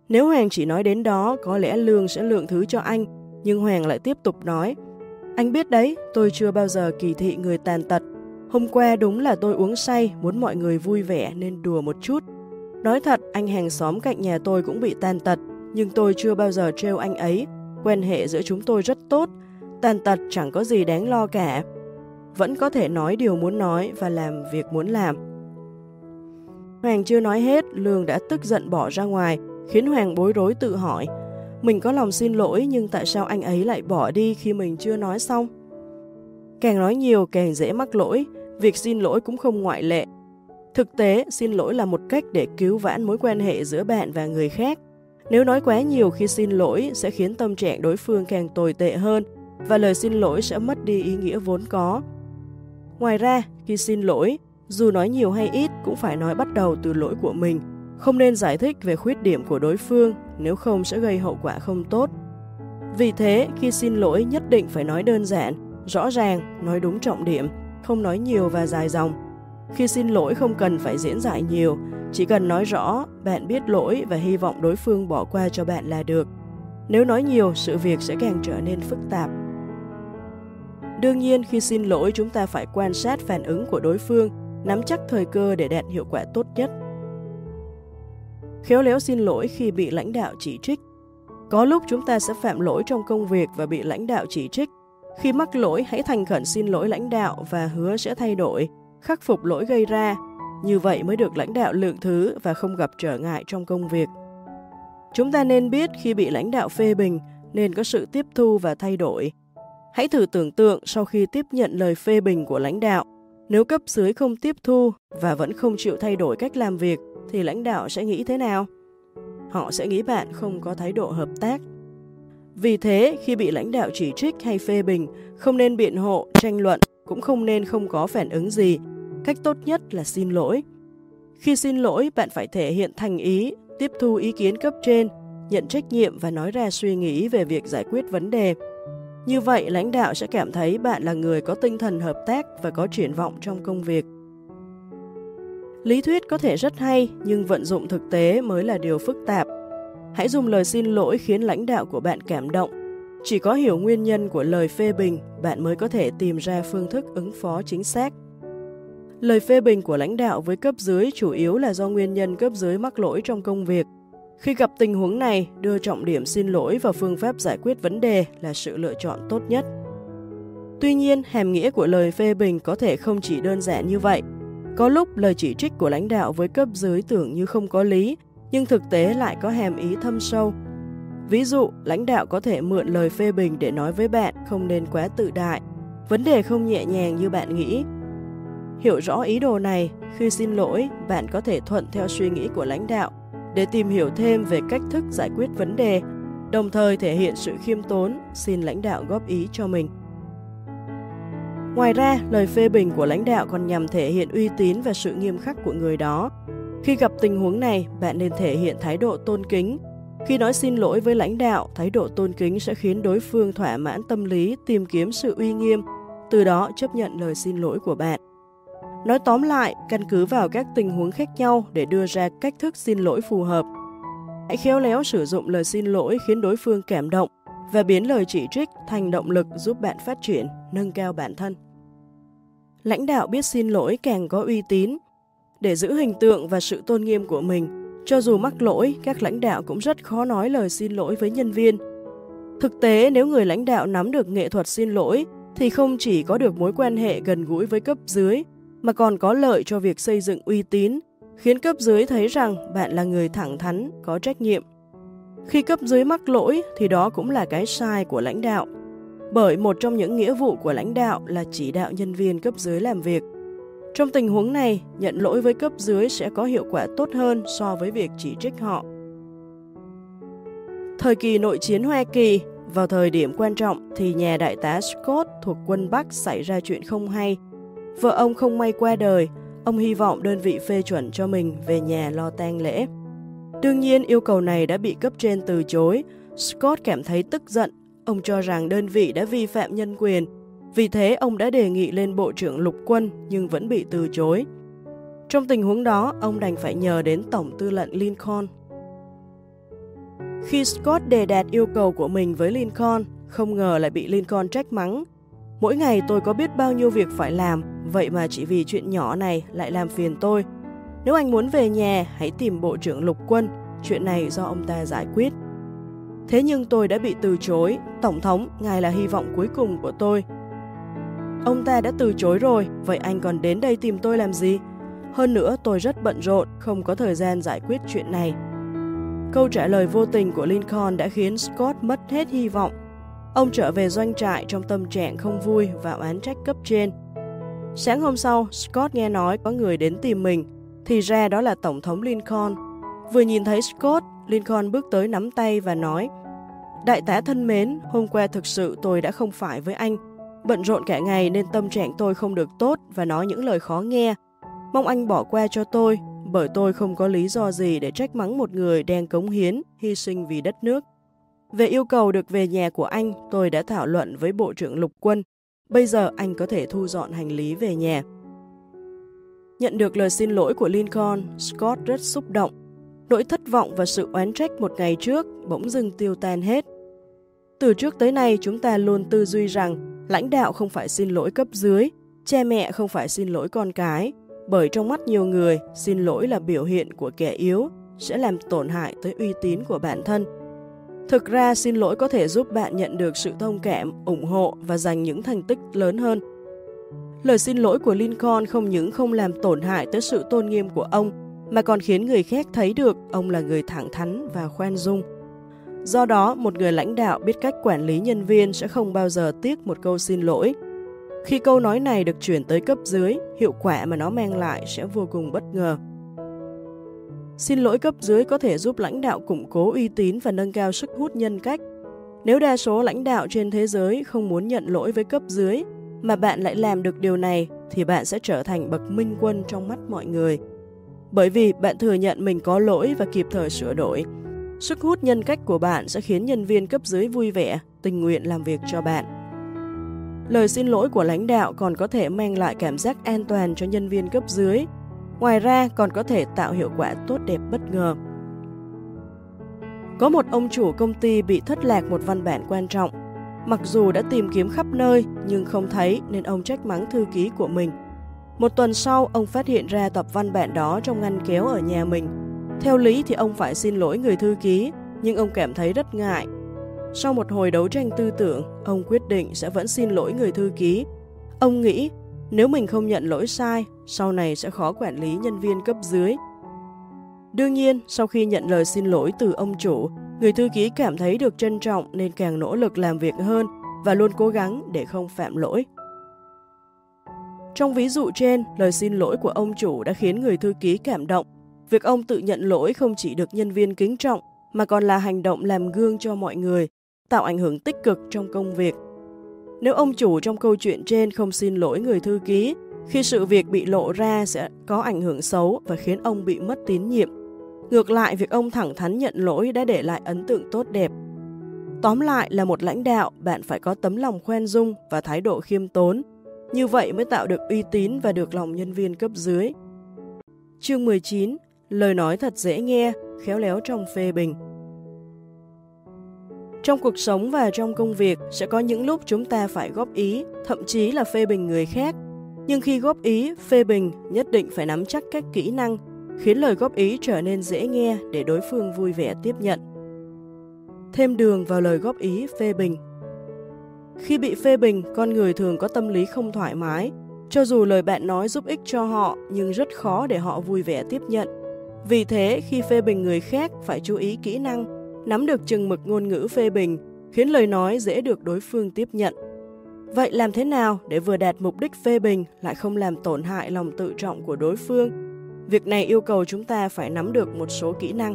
Nếu Hoàng chỉ nói đến đó, có lẽ Lương sẽ lượng thứ cho anh, nhưng Hoàng lại tiếp tục nói, anh biết đấy, tôi chưa bao giờ kỳ thị người tàn tật. Hôm qua đúng là tôi uống say, muốn mọi người vui vẻ nên đùa một chút. Nói thật, anh hàng xóm cạnh nhà tôi cũng bị tàn tật, nhưng tôi chưa bao giờ trêu anh ấy. Quan hệ giữa chúng tôi rất tốt, tàn tật chẳng có gì đáng lo cả. Vẫn có thể nói điều muốn nói và làm việc muốn làm. Hoàng chưa nói hết, Lương đã tức giận bỏ ra ngoài, khiến Hoàng bối rối tự hỏi. Mình có lòng xin lỗi nhưng tại sao anh ấy lại bỏ đi khi mình chưa nói xong? Càng nói nhiều càng dễ mắc lỗi, việc xin lỗi cũng không ngoại lệ. Thực tế, xin lỗi là một cách để cứu vãn mối quan hệ giữa bạn và người khác. Nếu nói quá nhiều khi xin lỗi sẽ khiến tâm trạng đối phương càng tồi tệ hơn và lời xin lỗi sẽ mất đi ý nghĩa vốn có. Ngoài ra, khi xin lỗi, dù nói nhiều hay ít cũng phải nói bắt đầu từ lỗi của mình, không nên giải thích về khuyết điểm của đối phương, nếu không sẽ gây hậu quả không tốt. Vì thế, khi xin lỗi nhất định phải nói đơn giản, rõ ràng, nói đúng trọng điểm, không nói nhiều và dài dòng. Khi xin lỗi không cần phải diễn giải nhiều, chỉ cần nói rõ bạn biết lỗi và hy vọng đối phương bỏ qua cho bạn là được. Nếu nói nhiều, sự việc sẽ càng trở nên phức tạp. Đương nhiên, khi xin lỗi chúng ta phải quan sát phản ứng của đối phương, nắm chắc thời cơ để đạt hiệu quả tốt nhất. Khéo léo xin lỗi khi bị lãnh đạo chỉ trích. Có lúc chúng ta sẽ phạm lỗi trong công việc và bị lãnh đạo chỉ trích. Khi mắc lỗi, hãy thành khẩn xin lỗi lãnh đạo và hứa sẽ thay đổi, khắc phục lỗi gây ra. Như vậy mới được lãnh đạo lượng thứ và không gặp trở ngại trong công việc. Chúng ta nên biết khi bị lãnh đạo phê bình nên có sự tiếp thu và thay đổi. Hãy thử tưởng tượng sau khi tiếp nhận lời phê bình của lãnh đạo, nếu cấp dưới không tiếp thu và vẫn không chịu thay đổi cách làm việc thì lãnh đạo sẽ nghĩ thế nào? Họ sẽ nghĩ bạn không có thái độ hợp tác. Vì thế, khi bị lãnh đạo chỉ trích hay phê bình, không nên biện hộ, tranh luận, cũng không nên không có phản ứng gì. Cách tốt nhất là xin lỗi. Khi xin lỗi, bạn phải thể hiện thành ý, tiếp thu ý kiến cấp trên, nhận trách nhiệm và nói ra suy nghĩ về việc giải quyết vấn đề. Như vậy, lãnh đạo sẽ cảm thấy bạn là người có tinh thần hợp tác và có triển vọng trong công việc. Lý thuyết có thể rất hay, nhưng vận dụng thực tế mới là điều phức tạp. Hãy dùng lời xin lỗi khiến lãnh đạo của bạn cảm động. Chỉ có hiểu nguyên nhân của lời phê bình, bạn mới có thể tìm ra phương thức ứng phó chính xác. Lời phê bình của lãnh đạo với cấp dưới chủ yếu là do nguyên nhân cấp dưới mắc lỗi trong công việc. Khi gặp tình huống này, đưa trọng điểm xin lỗi vào phương pháp giải quyết vấn đề là sự lựa chọn tốt nhất. Tuy nhiên, hàm nghĩa của lời phê bình có thể không chỉ đơn giản như vậy. Có lúc lời chỉ trích của lãnh đạo với cấp dưới tưởng như không có lý, nhưng thực tế lại có hàm ý thâm sâu. Ví dụ, lãnh đạo có thể mượn lời phê bình để nói với bạn không nên quá tự đại, vấn đề không nhẹ nhàng như bạn nghĩ. Hiểu rõ ý đồ này, khi xin lỗi, bạn có thể thuận theo suy nghĩ của lãnh đạo để tìm hiểu thêm về cách thức giải quyết vấn đề, đồng thời thể hiện sự khiêm tốn, xin lãnh đạo góp ý cho mình. Ngoài ra, lời phê bình của lãnh đạo còn nhằm thể hiện uy tín và sự nghiêm khắc của người đó. Khi gặp tình huống này, bạn nên thể hiện thái độ tôn kính. Khi nói xin lỗi với lãnh đạo, thái độ tôn kính sẽ khiến đối phương thỏa mãn tâm lý, tìm kiếm sự uy nghiêm, từ đó chấp nhận lời xin lỗi của bạn. Nói tóm lại, căn cứ vào các tình huống khác nhau để đưa ra cách thức xin lỗi phù hợp. Hãy khéo léo sử dụng lời xin lỗi khiến đối phương cảm động và biến lời chỉ trích thành động lực giúp bạn phát triển, nâng cao bản thân. Lãnh đạo biết xin lỗi càng có uy tín. Để giữ hình tượng và sự tôn nghiêm của mình, cho dù mắc lỗi, các lãnh đạo cũng rất khó nói lời xin lỗi với nhân viên. Thực tế, nếu người lãnh đạo nắm được nghệ thuật xin lỗi, thì không chỉ có được mối quan hệ gần gũi với cấp dưới, mà còn có lợi cho việc xây dựng uy tín, khiến cấp dưới thấy rằng bạn là người thẳng thắn, có trách nhiệm. Khi cấp dưới mắc lỗi thì đó cũng là cái sai của lãnh đạo, bởi một trong những nghĩa vụ của lãnh đạo là chỉ đạo nhân viên cấp dưới làm việc. Trong tình huống này, nhận lỗi với cấp dưới sẽ có hiệu quả tốt hơn so với việc chỉ trích họ. Thời kỳ nội chiến Hoa Kỳ, vào thời điểm quan trọng thì nhà đại tá Scott thuộc quân Bắc xảy ra chuyện không hay. Vợ ông không may qua đời, ông hy vọng đơn vị phê chuẩn cho mình về nhà lo tang lễ. Đương nhiên yêu cầu này đã bị cấp trên từ chối. Scott cảm thấy tức giận, ông cho rằng đơn vị đã vi phạm nhân quyền. Vì thế ông đã đề nghị lên Bộ trưởng Lục quân nhưng vẫn bị từ chối. Trong tình huống đó, ông đành phải nhờ đến Tổng tư lệnh Lincoln. Khi Scott đề đạt yêu cầu của mình với Lincoln, không ngờ lại bị Lincoln trách mắng. Mỗi ngày tôi có biết bao nhiêu việc phải làm, vậy mà chỉ vì chuyện nhỏ này lại làm phiền tôi. Nếu anh muốn về nhà, hãy tìm Bộ trưởng Lục quân, chuyện này do ông ta giải quyết. Thế nhưng tôi đã bị từ chối, Tổng thống, ngài là hy vọng cuối cùng của tôi. Ông ta đã từ chối rồi, vậy anh còn đến đây tìm tôi làm gì? Hơn nữa tôi rất bận rộn, không có thời gian giải quyết chuyện này. Câu trả lời vô tình của Lincoln đã khiến Scott mất hết hy vọng. Ông trở về doanh trại trong tâm trạng không vui và oán trách cấp trên. Sáng hôm sau, Scott nghe nói có người đến tìm mình, thì ra đó là Tổng thống Lincoln. Vừa nhìn thấy Scott, Lincoln bước tới nắm tay và nói: Đại tá thân mến, hôm qua thực sự tôi đã không phải với anh. Bận rộn cả ngày nên tâm trạng tôi không được tốt và nói những lời khó nghe. Mong anh bỏ qua cho tôi, bởi tôi không có lý do gì để trách mắng một người đang cống hiến, hy sinh vì đất nước. Về yêu cầu được về nhà của anh, tôi đã thảo luận với Bộ trưởng Lục quân. Bây giờ anh có thể thu dọn hành lý về nhà. Nhận được lời xin lỗi của Lincoln, Scott rất xúc động. Nỗi thất vọng và sự oán trách một ngày trước bỗng dưng tiêu tan hết. Từ trước tới nay chúng ta luôn tư duy rằng lãnh đạo không phải xin lỗi cấp dưới, cha mẹ không phải xin lỗi con cái, bởi trong mắt nhiều người, xin lỗi là biểu hiện của kẻ yếu, sẽ làm tổn hại tới uy tín của bản thân. Thực ra, xin lỗi có thể giúp bạn nhận được sự thông cảm, ủng hộ và giành những thành tích lớn hơn. Lời xin lỗi của Lincoln không những không làm tổn hại tới sự tôn nghiêm của ông, mà còn khiến người khác thấy được ông là người thẳng thắn và khoan dung. Do đó, một người lãnh đạo biết cách quản lý nhân viên sẽ không bao giờ tiếc một câu xin lỗi. Khi câu nói này được chuyển tới cấp dưới, hiệu quả mà nó mang lại sẽ vô cùng bất ngờ. Xin lỗi cấp dưới có thể giúp lãnh đạo củng cố uy tín và nâng cao sức hút nhân cách. Nếu đa số lãnh đạo trên thế giới không muốn nhận lỗi với cấp dưới, mà bạn lại làm được điều này, thì bạn sẽ trở thành bậc minh quân trong mắt mọi người. Bởi vì bạn thừa nhận mình có lỗi và kịp thời sửa đổi. Sức hút nhân cách của bạn sẽ khiến nhân viên cấp dưới vui vẻ, tình nguyện làm việc cho bạn. Lời xin lỗi của lãnh đạo còn có thể mang lại cảm giác an toàn cho nhân viên cấp dưới. Ngoài ra còn có thể tạo hiệu quả tốt đẹp bất ngờ. Có một ông chủ công ty bị thất lạc một văn bản quan trọng. Mặc dù đã tìm kiếm khắp nơi nhưng không thấy nên ông trách mắng thư ký của mình. Một tuần sau, ông phát hiện ra tập văn bản đó trong ngăn kéo ở nhà mình. Theo lý thì ông phải xin lỗi người thư ký, nhưng ông cảm thấy rất ngại. Sau một hồi đấu tranh tư tưởng, ông quyết định sẽ vẫn xin lỗi người thư ký. Ông nghĩ, nếu mình không nhận lỗi sai, sau này sẽ khó quản lý nhân viên cấp dưới. Đương nhiên, sau khi nhận lời xin lỗi từ ông chủ, người thư ký cảm thấy được trân trọng nên càng nỗ lực làm việc hơn và luôn cố gắng để không phạm lỗi. Trong ví dụ trên, lời xin lỗi của ông chủ đã khiến người thư ký cảm động. Việc ông tự nhận lỗi không chỉ được nhân viên kính trọng, mà còn là hành động làm gương cho mọi người, tạo ảnh hưởng tích cực trong công việc. Nếu ông chủ trong câu chuyện trên không xin lỗi người thư ký, khi sự việc bị lộ ra sẽ có ảnh hưởng xấu và khiến ông bị mất tín nhiệm. Ngược lại, việc ông thẳng thắn nhận lỗi đã để lại ấn tượng tốt đẹp. Tóm lại là một lãnh đạo, bạn phải có tấm lòng khoan dung và thái độ khiêm tốn. Như vậy mới tạo được uy tín và được lòng nhân viên cấp dưới. Chương 19. Lời nói thật dễ nghe, khéo léo trong phê bình. Trong cuộc sống và trong công việc sẽ có những lúc chúng ta phải góp ý, thậm chí là phê bình người khác. Nhưng khi góp ý, phê bình nhất định phải nắm chắc các kỹ năng, khiến lời góp ý trở nên dễ nghe để đối phương vui vẻ tiếp nhận. Thêm đường vào lời góp ý, phê bình. Khi bị phê bình, con người thường có tâm lý không thoải mái. Cho dù lời bạn nói giúp ích cho họ, nhưng rất khó để họ vui vẻ tiếp nhận. Vì thế, khi phê bình người khác phải chú ý kỹ năng, nắm được chừng mực ngôn ngữ phê bình, khiến lời nói dễ được đối phương tiếp nhận. Vậy làm thế nào để vừa đạt mục đích phê bình lại không làm tổn hại lòng tự trọng của đối phương? Việc này yêu cầu chúng ta phải nắm được một số kỹ năng.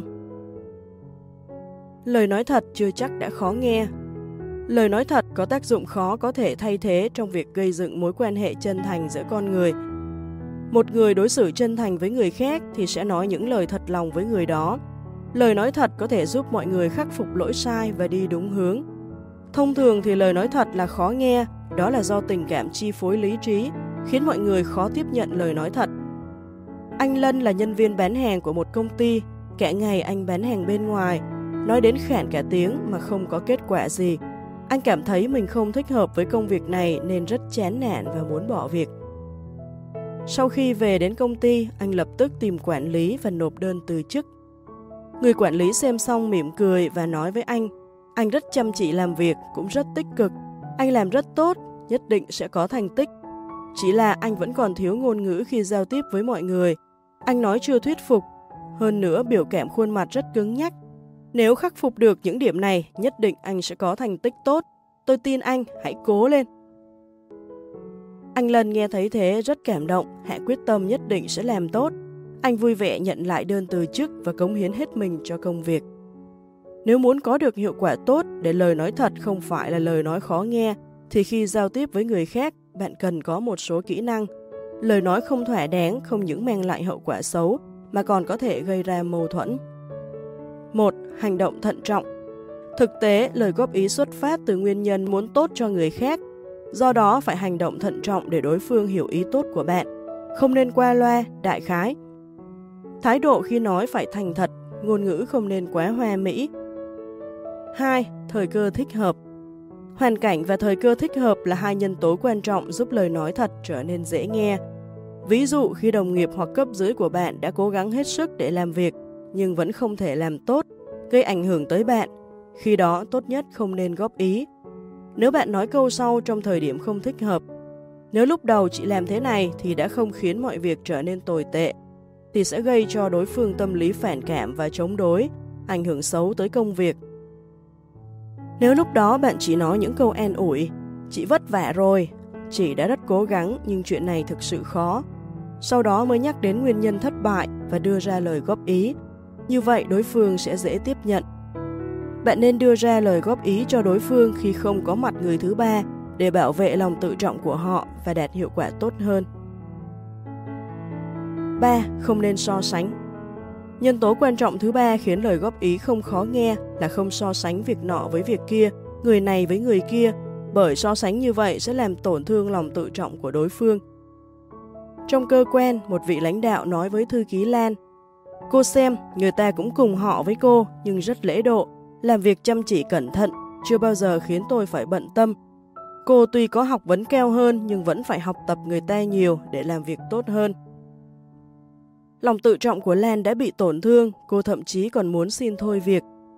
Lời nói thật chưa chắc đã khó nghe. Lời nói thật có tác dụng khó có thể thay thế trong việc gây dựng mối quan hệ chân thành giữa con người. Một người đối xử chân thành với người khác thì sẽ nói những lời thật lòng với người đó. Lời nói thật có thể giúp mọi người khắc phục lỗi sai và đi đúng hướng. Thông thường thì lời nói thật là khó nghe, đó là do tình cảm chi phối lý trí, khiến mọi người khó tiếp nhận lời nói thật. Anh Lân là nhân viên bán hàng của một công ty, cả ngày anh bán hàng bên ngoài. nói đến khản cả tiếng mà không có kết quả gì. Anh cảm thấy mình không thích hợp với công việc này nên rất chán nản và muốn bỏ việc. Sau khi về đến công ty, anh lập tức tìm quản lý và nộp đơn từ chức. Người quản lý xem xong mỉm cười và nói với anh rất chăm chỉ làm việc, cũng rất tích cực. Anh làm rất tốt, nhất định sẽ có thành tích. Chỉ là anh vẫn còn thiếu ngôn ngữ khi giao tiếp với mọi người. Anh nói chưa thuyết phục. Hơn nữa biểu cảm khuôn mặt rất cứng nhắc. Nếu khắc phục được những điểm này, nhất định anh sẽ có thành tích tốt. Tôi tin anh, hãy cố lên. Anh Lân nghe thấy thế rất cảm động, hạ quyết tâm nhất định sẽ làm tốt. Anh vui vẻ nhận lại đơn từ chức và cống hiến hết mình cho công việc. Nếu muốn có được hiệu quả tốt để lời nói thật không phải là lời nói khó nghe, thì khi giao tiếp với người khác, bạn cần có một số kỹ năng. Lời nói không thỏa đáng không những mang lại hậu quả xấu, mà còn có thể gây ra mâu thuẫn. 1. Hành động thận trọng. Thực tế, lời góp ý xuất phát từ nguyên nhân muốn tốt cho người khác. Do đó, phải hành động thận trọng để đối phương hiểu ý tốt của bạn. Không nên qua loa, đại khái. Thái độ khi nói phải thành thật, ngôn ngữ không nên quá hoa mỹ. 2. Thời cơ thích hợp. Hoàn cảnh và thời cơ thích hợp là hai nhân tố quan trọng giúp lời nói thật trở nên dễ nghe. Ví dụ khi đồng nghiệp hoặc cấp dưới của bạn đã cố gắng hết sức để làm việc, nhưng vẫn không thể làm tốt, gây ảnh hưởng tới bạn. Khi đó tốt nhất không nên góp ý. Nếu bạn nói câu sau trong thời điểm không thích hợp, nếu lúc đầu chị làm thế này thì đã không khiến mọi việc trở nên tồi tệ, thì sẽ gây cho đối phương tâm lý phản cảm và chống đối, ảnh hưởng xấu tới công việc. Nếu lúc đó bạn chỉ nói những câu an ủi, chị vất vả rồi, chị đã rất cố gắng nhưng chuyện này thực sự khó, sau đó mới nhắc đến nguyên nhân thất bại và đưa ra lời góp ý, như vậy đối phương sẽ dễ tiếp nhận. Bạn nên đưa ra lời góp ý cho đối phương khi không có mặt người thứ ba để bảo vệ lòng tự trọng của họ và đạt hiệu quả tốt hơn. 3. Không nên so sánh. Nhân tố quan trọng thứ ba khiến lời góp ý không khó nghe là không so sánh việc nọ với việc kia, người này với người kia, bởi so sánh như vậy sẽ làm tổn thương lòng tự trọng của đối phương. Trong cơ quan, một vị lãnh đạo nói với thư ký Lan, cô xem, người ta cũng cùng họ với cô nhưng rất lễ độ, làm việc chăm chỉ cẩn thận, chưa bao giờ khiến tôi phải bận tâm. Cô tuy có học vấn cao hơn nhưng vẫn phải học tập người ta nhiều để làm việc tốt hơn. Lòng tự trọng của Lan đã bị tổn thương, cô thậm chí còn muốn xin thôi việc.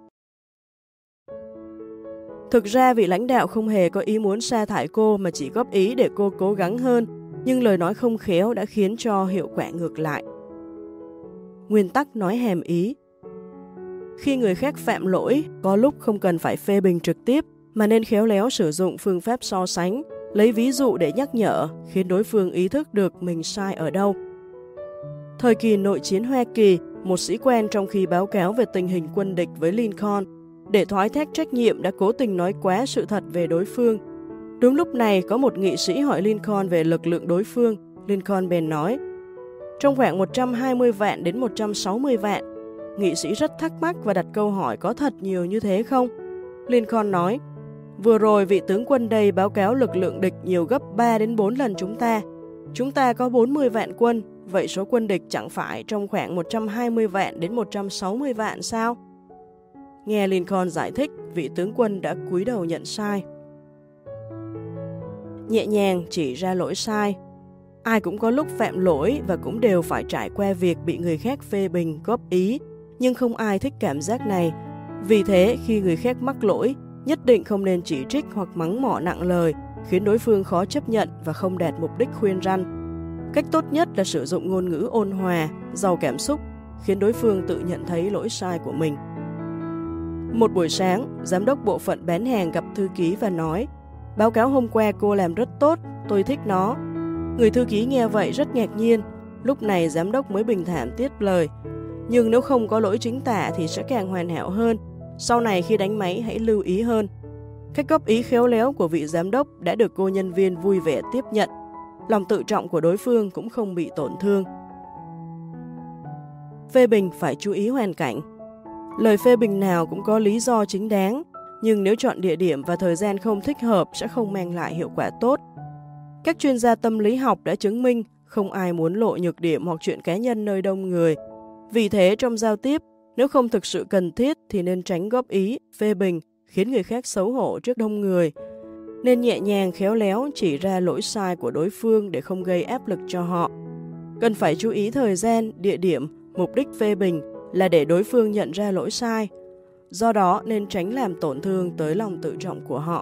Thực ra vị lãnh đạo không hề có ý muốn sa thải cô mà chỉ góp ý để cô cố gắng hơn, nhưng lời nói không khéo đã khiến cho hiệu quả ngược lại. Nguyên tắc nói hàm ý. Khi người khác phạm lỗi, có lúc không cần phải phê bình trực tiếp, mà nên khéo léo sử dụng phương pháp so sánh, lấy ví dụ để nhắc nhở, khiến đối phương ý thức được mình sai ở đâu. Thời kỳ nội chiến Hoa Kỳ, một sĩ quan trong khi báo cáo về tình hình quân địch với Lincoln, để thoái thác trách nhiệm đã cố tình nói quá sự thật về đối phương. Đúng lúc này, có một nghị sĩ hỏi Lincoln về lực lượng đối phương. Lincoln bèn nói, trong khoảng 120 vạn đến 160 vạn. Nghị sĩ rất thắc mắc và đặt câu hỏi có thật nhiều như thế không? Lincoln nói, vừa rồi vị tướng quân đây báo cáo lực lượng địch nhiều gấp 3 đến 4 lần chúng ta. Chúng ta có 40 vạn quân, vậy số quân địch chẳng phải trong khoảng 120 vạn đến 160 vạn sao? Nghe Lincoln giải thích, vị tướng quân đã cúi đầu nhận sai. Nhẹ nhàng chỉ ra lỗi sai. Ai cũng có lúc phạm lỗi và cũng đều phải trải qua việc bị người khác phê bình, góp ý, nhưng không ai thích cảm giác này. Vì thế, khi người khác mắc lỗi, nhất định không nên chỉ trích hoặc mắng mỏ nặng lời, khiến đối phương khó chấp nhận và không đạt mục đích khuyên răn. Cách tốt nhất là sử dụng ngôn ngữ ôn hòa, giàu cảm xúc, khiến đối phương tự nhận thấy lỗi sai của mình. Một buổi sáng, giám đốc bộ phận bán hàng gặp thư ký và nói, báo cáo hôm qua cô làm rất tốt, tôi thích nó. Người thư ký nghe vậy rất ngạc nhiên, lúc này giám đốc mới bình thản tiếp lời. Nhưng nếu không có lỗi chính tả thì sẽ càng hoàn hảo hơn, sau này khi đánh máy hãy lưu ý hơn. Cách góp ý khéo léo của vị giám đốc đã được cô nhân viên vui vẻ tiếp nhận. Lòng tự trọng của đối phương cũng không bị tổn thương. Phê bình phải chú ý hoàn cảnh. Lời phê bình nào cũng có lý do chính đáng, nhưng nếu chọn địa điểm và thời gian không thích hợp sẽ không mang lại hiệu quả tốt. Các chuyên gia tâm lý học đã chứng minh không ai muốn lộ nhược điểm hoặc chuyện cá nhân nơi đông người. Vì thế trong giao tiếp, Nếu không thực sự cần thiết thì nên tránh góp ý, phê bình, khiến người khác xấu hổ trước đông người. Nên nhẹ nhàng khéo léo chỉ ra lỗi sai của đối phương để không gây áp lực cho họ. Cần phải chú ý thời gian, địa điểm, mục đích phê bình là để đối phương nhận ra lỗi sai. Do đó nên tránh làm tổn thương tới lòng tự trọng của họ.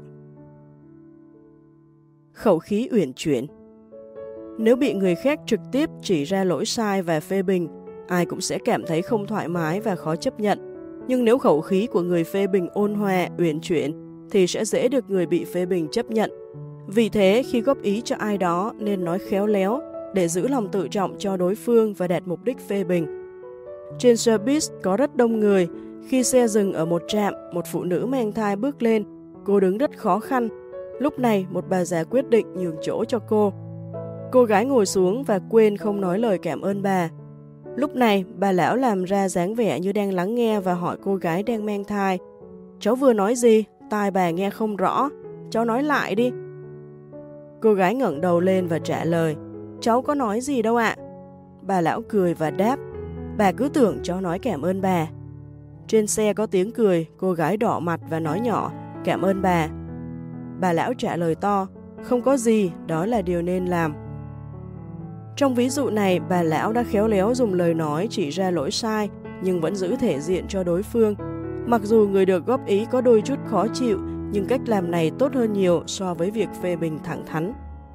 Khẩu khí uyển chuyển. Nếu bị người khác trực tiếp chỉ ra lỗi sai và phê bình, ai cũng sẽ cảm thấy không thoải mái và khó chấp nhận. Nhưng nếu khẩu khí của người phê bình ôn hòa, uyển chuyển, thì sẽ dễ được người bị phê bình chấp nhận. Vì thế, khi góp ý cho ai đó nên nói khéo léo để giữ lòng tự trọng cho đối phương và đạt mục đích phê bình. Trên xe buýt có rất đông người. Khi xe dừng ở một trạm, một phụ nữ mang thai bước lên. Cô đứng rất khó khăn. Lúc này, một bà già quyết định nhường chỗ cho cô. Cô gái ngồi xuống và quên không nói lời cảm ơn bà. Lúc này, bà lão làm ra dáng vẻ như đang lắng nghe và hỏi cô gái đang mang thai. Cháu vừa nói gì? Tai bà nghe không rõ. Cháu nói lại đi. Cô gái ngẩng đầu lên và trả lời. Cháu có nói gì đâu ạ. Bà lão cười và đáp. Bà cứ tưởng cháu nói cảm ơn bà. Trên xe có tiếng cười, cô gái đỏ mặt và nói nhỏ. Cảm ơn bà. Bà lão trả lời to. Không có gì, đó là điều nên làm. Trong ví dụ này, bà lão đã khéo léo dùng lời nói chỉ ra lỗi sai, nhưng vẫn giữ thể diện cho đối phương. Mặc dù người được góp ý có đôi chút khó chịu, nhưng cách làm này tốt hơn nhiều so với việc phê bình thẳng thắn.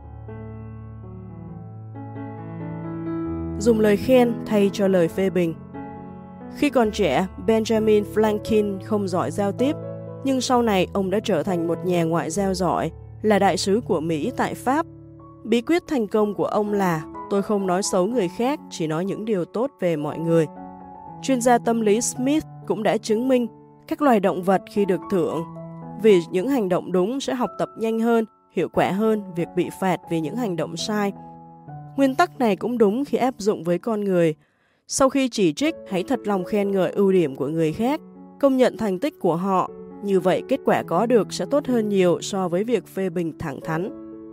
Dùng lời khen thay cho lời phê bình. Khi còn trẻ, Benjamin Franklin không giỏi giao tiếp, nhưng sau này ông đã trở thành một nhà ngoại giao giỏi, là đại sứ của Mỹ tại Pháp. Bí quyết thành công của ông là tôi không nói xấu người khác, chỉ nói những điều tốt về mọi người. Chuyên gia tâm lý Smith cũng đã chứng minh các loài động vật khi được thưởng vì những hành động đúng sẽ học tập nhanh hơn, hiệu quả hơn việc bị phạt vì những hành động sai. Nguyên tắc này cũng đúng khi áp dụng với con người. Sau khi chỉ trích, hãy thật lòng khen ngợi ưu điểm của người khác, công nhận thành tích của họ. Như vậy kết quả có được sẽ tốt hơn nhiều so với việc phê bình thẳng thắn.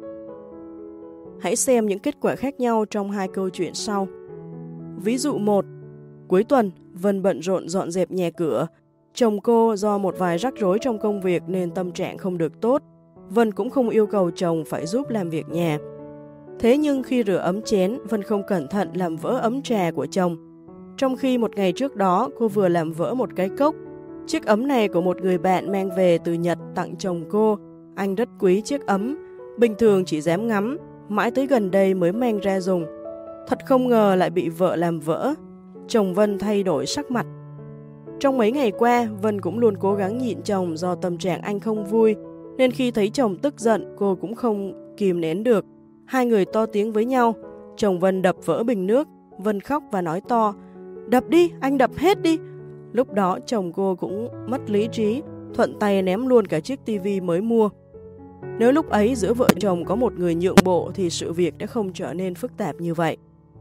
Hãy xem những kết quả khác nhau trong hai câu chuyện sau. Ví dụ 1. Cuối tuần, Vân bận rộn dọn dẹp nhà cửa. Chồng cô do một vài rắc rối trong công việc nên tâm trạng không được tốt. Vân cũng không yêu cầu chồng phải giúp làm việc nhà. Thế nhưng khi rửa ấm chén, Vân không cẩn thận làm vỡ ấm trà của chồng. Trong khi một ngày trước đó, cô vừa làm vỡ một cái cốc. Chiếc ấm này của một người bạn mang về từ Nhật tặng chồng cô. Anh rất quý chiếc ấm, bình thường chỉ dám ngắm, mãi tới gần đây mới mang ra dùng. Thật không ngờ lại bị vợ làm vỡ. Chồng Vân thay đổi sắc mặt. Trong mấy ngày qua, Vân cũng luôn cố gắng nhịn chồng do tâm trạng anh không vui, nên khi thấy chồng tức giận, cô cũng không kìm nén được. Hai người to tiếng với nhau, chồng Vân đập vỡ bình nước, Vân khóc và nói to, đập đi, anh đập hết đi. Lúc đó chồng cô cũng mất lý trí, thuận tay ném luôn cả chiếc tivi mới mua. Nếu lúc ấy giữa vợ chồng có một người nhượng bộ thì sự việc đã không trở nên phức tạp như vậy.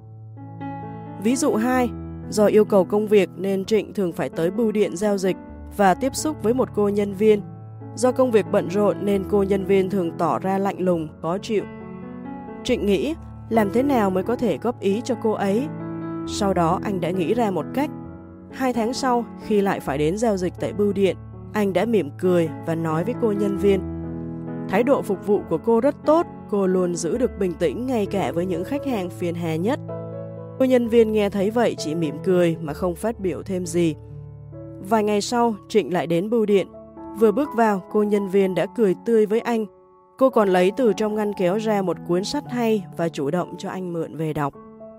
Ví dụ 2, do yêu cầu công việc nên Trịnh thường phải tới bưu điện giao dịch và tiếp xúc với một cô nhân viên. Do công việc bận rộn nên cô nhân viên thường tỏ ra lạnh lùng, khó chịu. Trịnh nghĩ làm thế nào mới có thể góp ý cho cô ấy. Sau đó anh đã nghĩ ra một cách. 2 tháng sau, khi lại phải đến giao dịch tại bưu điện, anh đã mỉm cười và nói với cô nhân viên. Thái độ phục vụ của cô rất tốt, cô luôn giữ được bình tĩnh ngay cả với những khách hàng phiền hà nhất. Cô nhân viên nghe thấy vậy chỉ mỉm cười mà không phát biểu thêm gì. Vài ngày sau, Trịnh lại đến bưu điện. Vừa bước vào, cô nhân viên đã cười tươi với anh. Cô còn lấy từ trong ngăn kéo ra một cuốn sách hay và chủ động cho anh mượn về đọc.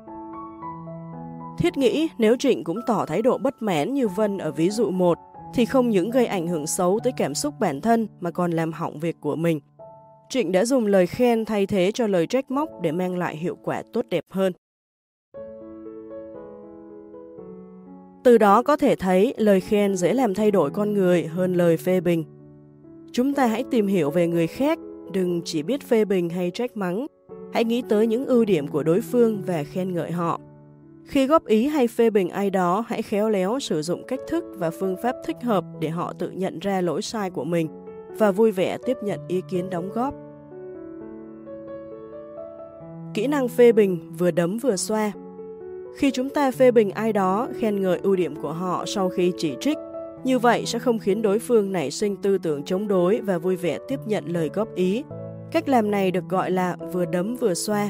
Thiết nghĩ nếu Trịnh cũng tỏ thái độ bất mãn như Vân ở ví dụ 1, thì không những gây ảnh hưởng xấu tới cảm xúc bản thân mà còn làm hỏng việc của mình. Trịnh đã dùng lời khen thay thế cho lời trách móc để mang lại hiệu quả tốt đẹp hơn. Từ đó có thể thấy lời khen dễ làm thay đổi con người hơn lời phê bình. Chúng ta hãy tìm hiểu về người khác, đừng chỉ biết phê bình hay trách mắng. Hãy nghĩ tới những ưu điểm của đối phương và khen ngợi họ. Khi góp ý hay phê bình ai đó, hãy khéo léo sử dụng cách thức và phương pháp thích hợp để họ tự nhận ra lỗi sai của mình và vui vẻ tiếp nhận ý kiến đóng góp. Kỹ năng phê bình vừa đấm vừa xoa. Khi chúng ta phê bình ai đó, khen ngợi ưu điểm của họ sau khi chỉ trích, như vậy sẽ không khiến đối phương nảy sinh tư tưởng chống đối và vui vẻ tiếp nhận lời góp ý. Cách làm này được gọi là vừa đấm vừa xoa.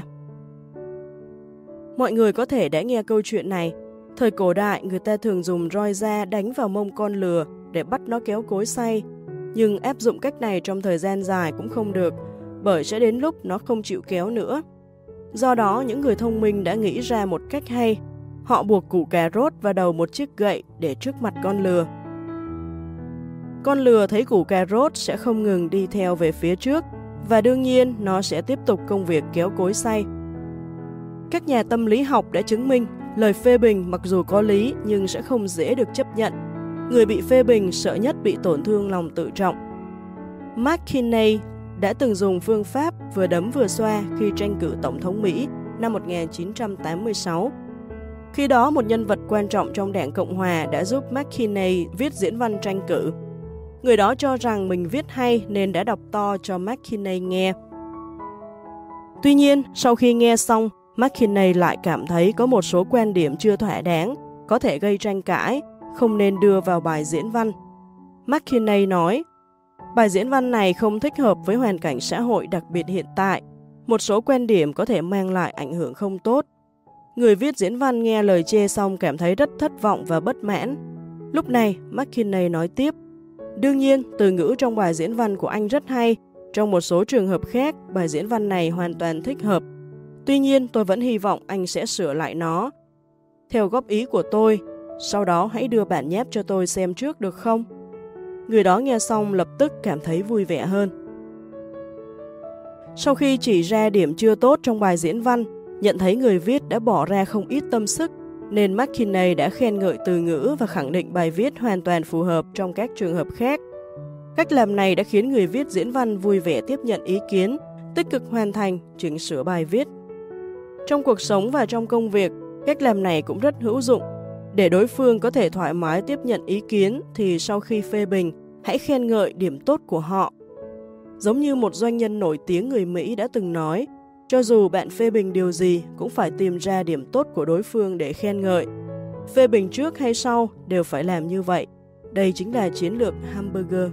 Mọi người có thể đã nghe câu chuyện này. Thời cổ đại, người ta thường dùng roi da đánh vào mông con lừa để bắt nó kéo cối xay. Nhưng áp dụng cách này trong thời gian dài cũng không được, bởi sẽ đến lúc nó không chịu kéo nữa. Do đó, những người thông minh đã nghĩ ra một cách hay. Họ buộc củ cà rốt vào đầu một chiếc gậy để trước mặt con lừa. Con lừa thấy củ cà rốt sẽ không ngừng đi theo về phía trước, và đương nhiên nó sẽ tiếp tục công việc kéo cối xay. Các nhà tâm lý học đã chứng minh lời phê bình mặc dù có lý nhưng sẽ không dễ được chấp nhận. Người bị phê bình sợ nhất bị tổn thương lòng tự trọng. McKinney đã từng dùng phương pháp vừa đấm vừa xoa khi tranh cử Tổng thống Mỹ năm 1986. Khi đó, một nhân vật quan trọng trong Đảng Cộng Hòa đã giúp McKinney viết diễn văn tranh cử. Người đó cho rằng mình viết hay nên đã đọc to cho McKinney nghe. Tuy nhiên, sau khi nghe xong, McKinney lại cảm thấy có một số quan điểm chưa thỏa đáng, có thể gây tranh cãi, không nên đưa vào bài diễn văn. McKinney nói, bài diễn văn này không thích hợp với hoàn cảnh xã hội đặc biệt hiện tại. Một số quan điểm có thể mang lại ảnh hưởng không tốt. Người viết diễn văn nghe lời chê xong cảm thấy rất thất vọng và bất mãn. Lúc này, McKinney nói tiếp, đương nhiên, từ ngữ trong bài diễn văn của anh rất hay. Trong một số trường hợp khác, bài diễn văn này hoàn toàn thích hợp. Tuy nhiên, tôi vẫn hy vọng anh sẽ sửa lại nó. Theo góp ý của tôi, sau đó hãy đưa bản nháp cho tôi xem trước được không? Người đó nghe xong lập tức cảm thấy vui vẻ hơn. Sau khi chỉ ra điểm chưa tốt trong bài diễn văn, nhận thấy người viết đã bỏ ra không ít tâm sức, nên McKinney đã khen ngợi từ ngữ và khẳng định bài viết hoàn toàn phù hợp trong các trường hợp khác. Cách làm này đã khiến người viết diễn văn vui vẻ tiếp nhận ý kiến, tích cực hoàn thành, chỉnh sửa bài viết. Trong cuộc sống và trong công việc, cách làm này cũng rất hữu dụng. Để đối phương có thể thoải mái tiếp nhận ý kiến thì sau khi phê bình, hãy khen ngợi điểm tốt của họ. Giống như một doanh nhân nổi tiếng người Mỹ đã từng nói, cho dù bạn phê bình điều gì cũng phải tìm ra điểm tốt của đối phương để khen ngợi. Phê bình trước hay sau đều phải làm như vậy. Đây chính là chiến lược hamburger.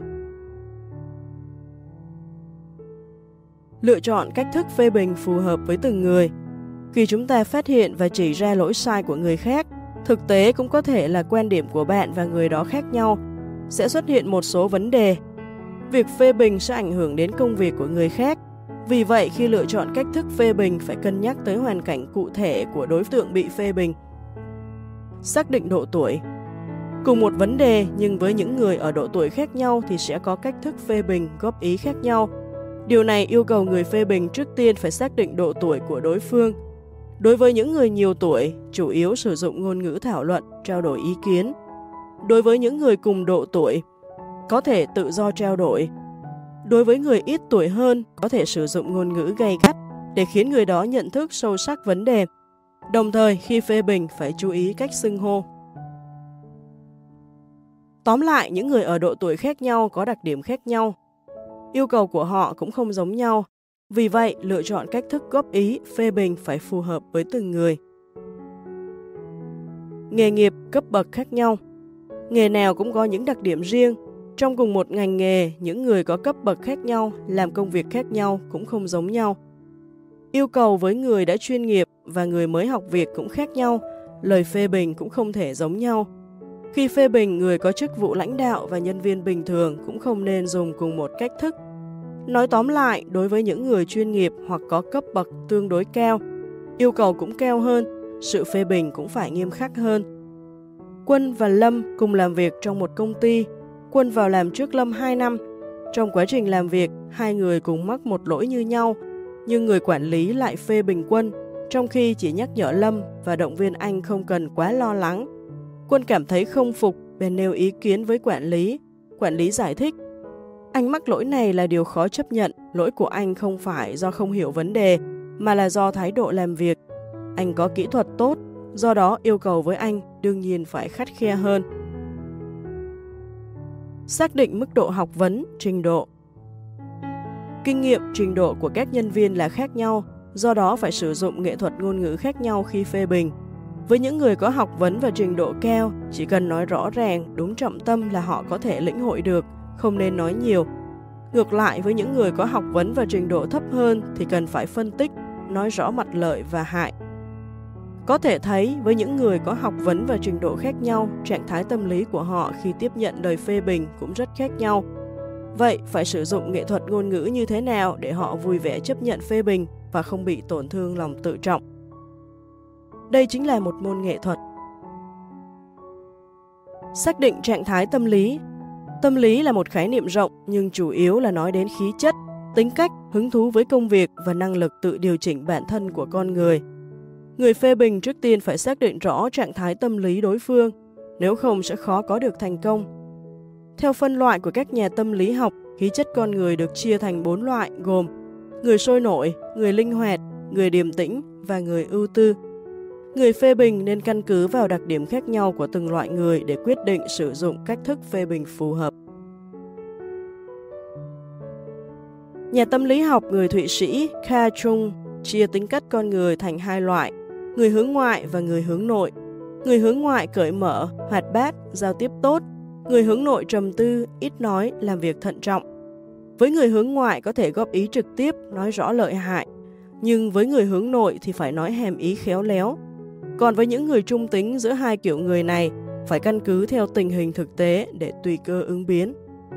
Lựa chọn cách thức phê bình phù hợp với từng người. Khi chúng ta phát hiện và chỉ ra lỗi sai của người khác, thực tế cũng có thể là quan điểm của bạn và người đó khác nhau, sẽ xuất hiện một số vấn đề. Việc phê bình sẽ ảnh hưởng đến công việc của người khác. Vì vậy, khi lựa chọn cách thức phê bình phải cân nhắc tới hoàn cảnh cụ thể của đối tượng bị phê bình. Xác định độ tuổi. Cùng một vấn đề nhưng với những người ở độ tuổi khác nhau thì sẽ có cách thức phê bình, góp ý khác nhau. Điều này yêu cầu người phê bình trước tiên phải xác định độ tuổi của đối phương. Đối với những người nhiều tuổi, chủ yếu sử dụng ngôn ngữ thảo luận, trao đổi ý kiến. Đối với những người cùng độ tuổi, có thể tự do trao đổi. Đối với người ít tuổi hơn, có thể sử dụng ngôn ngữ gay gắt để khiến người đó nhận thức sâu sắc vấn đề. Đồng thời, khi phê bình phải chú ý cách xưng hô. Tóm lại, những người ở độ tuổi khác nhau có đặc điểm khác nhau. Yêu cầu của họ cũng không giống nhau. Vì vậy, lựa chọn cách thức góp ý, phê bình phải phù hợp với từng người. Nghề nghiệp, cấp bậc khác nhau. Nghề nào cũng có những đặc điểm riêng. Trong cùng một ngành nghề, những người có cấp bậc khác nhau, làm công việc khác nhau cũng không giống nhau. Yêu cầu với người đã chuyên nghiệp và người mới học việc cũng khác nhau, lời phê bình cũng không thể giống nhau. Khi phê bình người có chức vụ lãnh đạo và nhân viên bình thường cũng không nên dùng cùng một cách thức. Nói tóm lại, đối với những người chuyên nghiệp hoặc có cấp bậc tương đối cao, yêu cầu cũng cao hơn, sự phê bình cũng phải nghiêm khắc hơn. Quân và Lâm cùng làm việc trong một công ty. Quân vào làm trước Lâm 2 năm. Trong quá trình làm việc, hai người cùng mắc một lỗi như nhau, nhưng người quản lý lại phê bình Quân, trong khi chỉ nhắc nhở Lâm và động viên anh không cần quá lo lắng. Quân cảm thấy không phục, bèn nêu ý kiến với quản lý. Quản lý giải thích, anh mắc lỗi này là điều khó chấp nhận, lỗi của anh không phải do không hiểu vấn đề, mà là do thái độ làm việc. Anh có kỹ thuật tốt, do đó yêu cầu với anh đương nhiên phải khắt khe hơn. Xác định mức độ học vấn, trình độ. Kinh nghiệm, trình độ của các nhân viên là khác nhau, do đó phải sử dụng nghệ thuật ngôn ngữ khác nhau khi phê bình. Với những người có học vấn và trình độ cao, chỉ cần nói rõ ràng, đúng trọng tâm là họ có thể lĩnh hội được, không nên nói nhiều. Ngược lại, với những người có học vấn và trình độ thấp hơn thì cần phải phân tích, nói rõ mặt lợi và hại. Có thể thấy, với những người có học vấn và trình độ khác nhau, trạng thái tâm lý của họ khi tiếp nhận lời phê bình cũng rất khác nhau. Vậy, phải sử dụng nghệ thuật ngôn ngữ như thế nào để họ vui vẻ chấp nhận phê bình và không bị tổn thương lòng tự trọng? Đây chính là một môn nghệ thuật. Xác định trạng thái tâm lý. Tâm lý là một khái niệm rộng nhưng chủ yếu là nói đến khí chất, tính cách, hứng thú với công việc và năng lực tự điều chỉnh bản thân của con người. Người phê bình trước tiên phải xác định rõ trạng thái tâm lý đối phương, nếu không sẽ khó có được thành công. Theo phân loại của các nhà tâm lý học, khí chất con người được chia thành 4 loại gồm người sôi nổi, người linh hoạt, người điềm tĩnh và người ưu tư. Người phê bình nên căn cứ vào đặc điểm khác nhau của từng loại người để quyết định sử dụng cách thức phê bình phù hợp. Nhà tâm lý học người Thụy Sĩ Carl Jung chia tính cách con người thành 2 loại, người hướng ngoại và người hướng nội. Người hướng ngoại cởi mở, hoạt bát, giao tiếp tốt. Người hướng nội trầm tư, ít nói, làm việc thận trọng. Với người hướng ngoại có thể góp ý trực tiếp, nói rõ lợi hại. Nhưng với người hướng nội thì phải nói hàm ý khéo léo. Còn với những người trung tính giữa hai kiểu người này, phải căn cứ theo tình hình thực tế để tùy cơ ứng biến.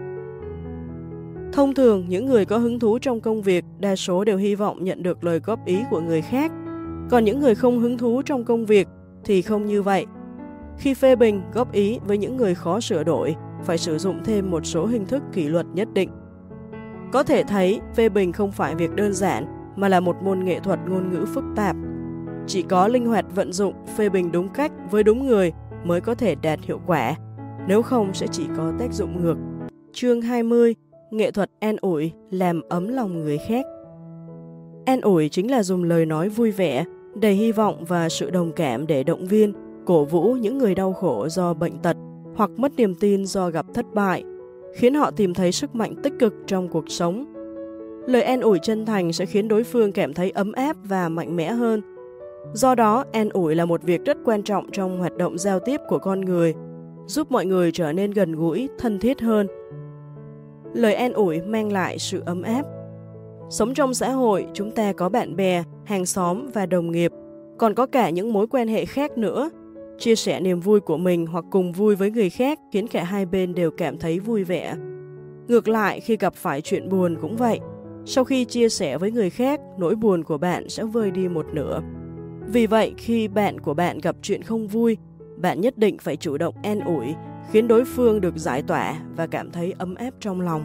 Thông thường, những người có hứng thú trong công việc đa số đều hy vọng nhận được lời góp ý của người khác. Còn những người không hứng thú trong công việc thì không như vậy. Khi phê bình, góp ý với những người khó sửa đổi, phải sử dụng thêm một số hình thức kỷ luật nhất định. Có thể thấy, phê bình không phải việc đơn giản, mà là một môn nghệ thuật ngôn ngữ phức tạp. Chỉ có linh hoạt vận dụng, phê bình đúng cách với đúng người mới có thể đạt hiệu quả, nếu không sẽ chỉ có tác dụng ngược. Chương 20. Nghệ thuật an ủi, làm ấm lòng người khác. An ủi chính là dùng lời nói vui vẻ, đầy hy vọng và sự đồng cảm để động viên, cổ vũ những người đau khổ do bệnh tật hoặc mất niềm tin do gặp thất bại, khiến họ tìm thấy sức mạnh tích cực trong cuộc sống. Lời an ủi chân thành sẽ khiến đối phương cảm thấy ấm áp và mạnh mẽ hơn. Do đó, an ủi là một việc rất quan trọng trong hoạt động giao tiếp của con người, giúp mọi người trở nên gần gũi, thân thiết hơn. Lời an ủi mang lại sự ấm áp. Sống trong xã hội, chúng ta có bạn bè, hàng xóm và đồng nghiệp, còn có cả những mối quan hệ khác nữa. Chia sẻ niềm vui của mình hoặc cùng vui với người khác khiến cả hai bên đều cảm thấy vui vẻ. Ngược lại, khi gặp phải chuyện buồn cũng vậy. Sau khi chia sẻ với người khác, nỗi buồn của bạn sẽ vơi đi một nửa. Vì vậy, khi bạn của bạn gặp chuyện không vui, bạn nhất định phải chủ động an ủi, khiến đối phương được giải tỏa và cảm thấy ấm áp trong lòng.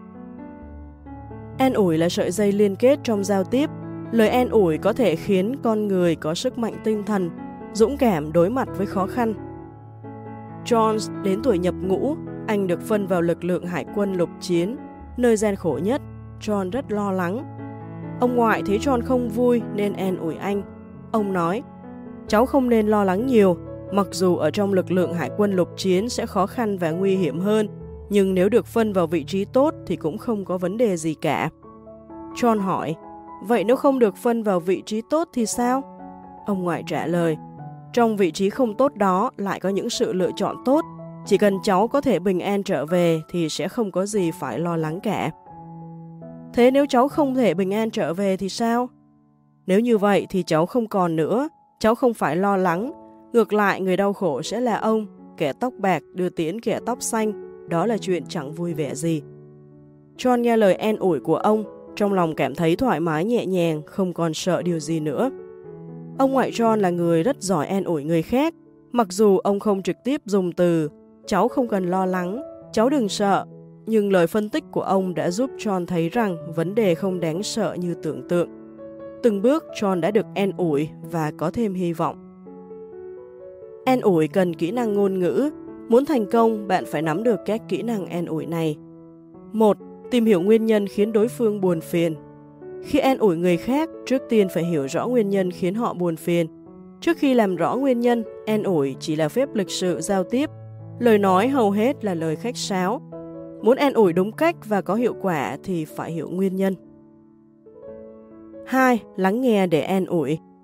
An ủi là sợi dây liên kết trong giao tiếp. Lời an ủi có thể khiến con người có sức mạnh tinh thần, dũng cảm đối mặt với khó khăn. John đến tuổi nhập ngũ, anh được phân vào lực lượng hải quân lục chiến, nơi gian khổ nhất. John rất lo lắng. Ông ngoại thấy John không vui nên an ủi anh. Ông nói, cháu không nên lo lắng nhiều, mặc dù ở trong lực lượng hải quân lục chiến sẽ khó khăn và nguy hiểm hơn, nhưng nếu được phân vào vị trí tốt thì cũng không có vấn đề gì cả. John hỏi, vậy nếu không được phân vào vị trí tốt thì sao? Ông ngoại trả lời, trong vị trí không tốt đó lại có những sự lựa chọn tốt, chỉ cần cháu có thể bình an trở về thì sẽ không có gì phải lo lắng cả. Thế nếu cháu không thể bình an trở về thì sao? Nếu như vậy thì cháu không còn nữa, cháu không phải lo lắng. Ngược lại, người đau khổ sẽ là ông, kẻ tóc bạc đưa tiễn kẻ tóc xanh, đó là chuyện chẳng vui vẻ gì. John nghe lời an ủi của ông, trong lòng cảm thấy thoải mái nhẹ nhàng, không còn sợ điều gì nữa. Ông ngoại John là người rất giỏi an ủi người khác, mặc dù ông không trực tiếp dùng từ cháu không cần lo lắng, cháu đừng sợ, nhưng lời phân tích của ông đã giúp John thấy rằng vấn đề không đáng sợ như tưởng tượng. Từng bước John đã được an ủi và có thêm hy vọng. An ủi cần kỹ năng ngôn ngữ. Muốn thành công, bạn phải nắm được các kỹ năng an ủi này. 1. Tìm hiểu nguyên nhân khiến đối phương buồn phiền. Khi an ủi người khác, trước tiên phải hiểu rõ nguyên nhân khiến họ buồn phiền. Trước khi làm rõ nguyên nhân, an ủi chỉ là phép lịch sự giao tiếp. Lời nói hầu hết là lời khách sáo. Muốn an ủi đúng cách và có hiệu quả thì phải hiểu nguyên nhân. 2. Lắng nghe để an ủi.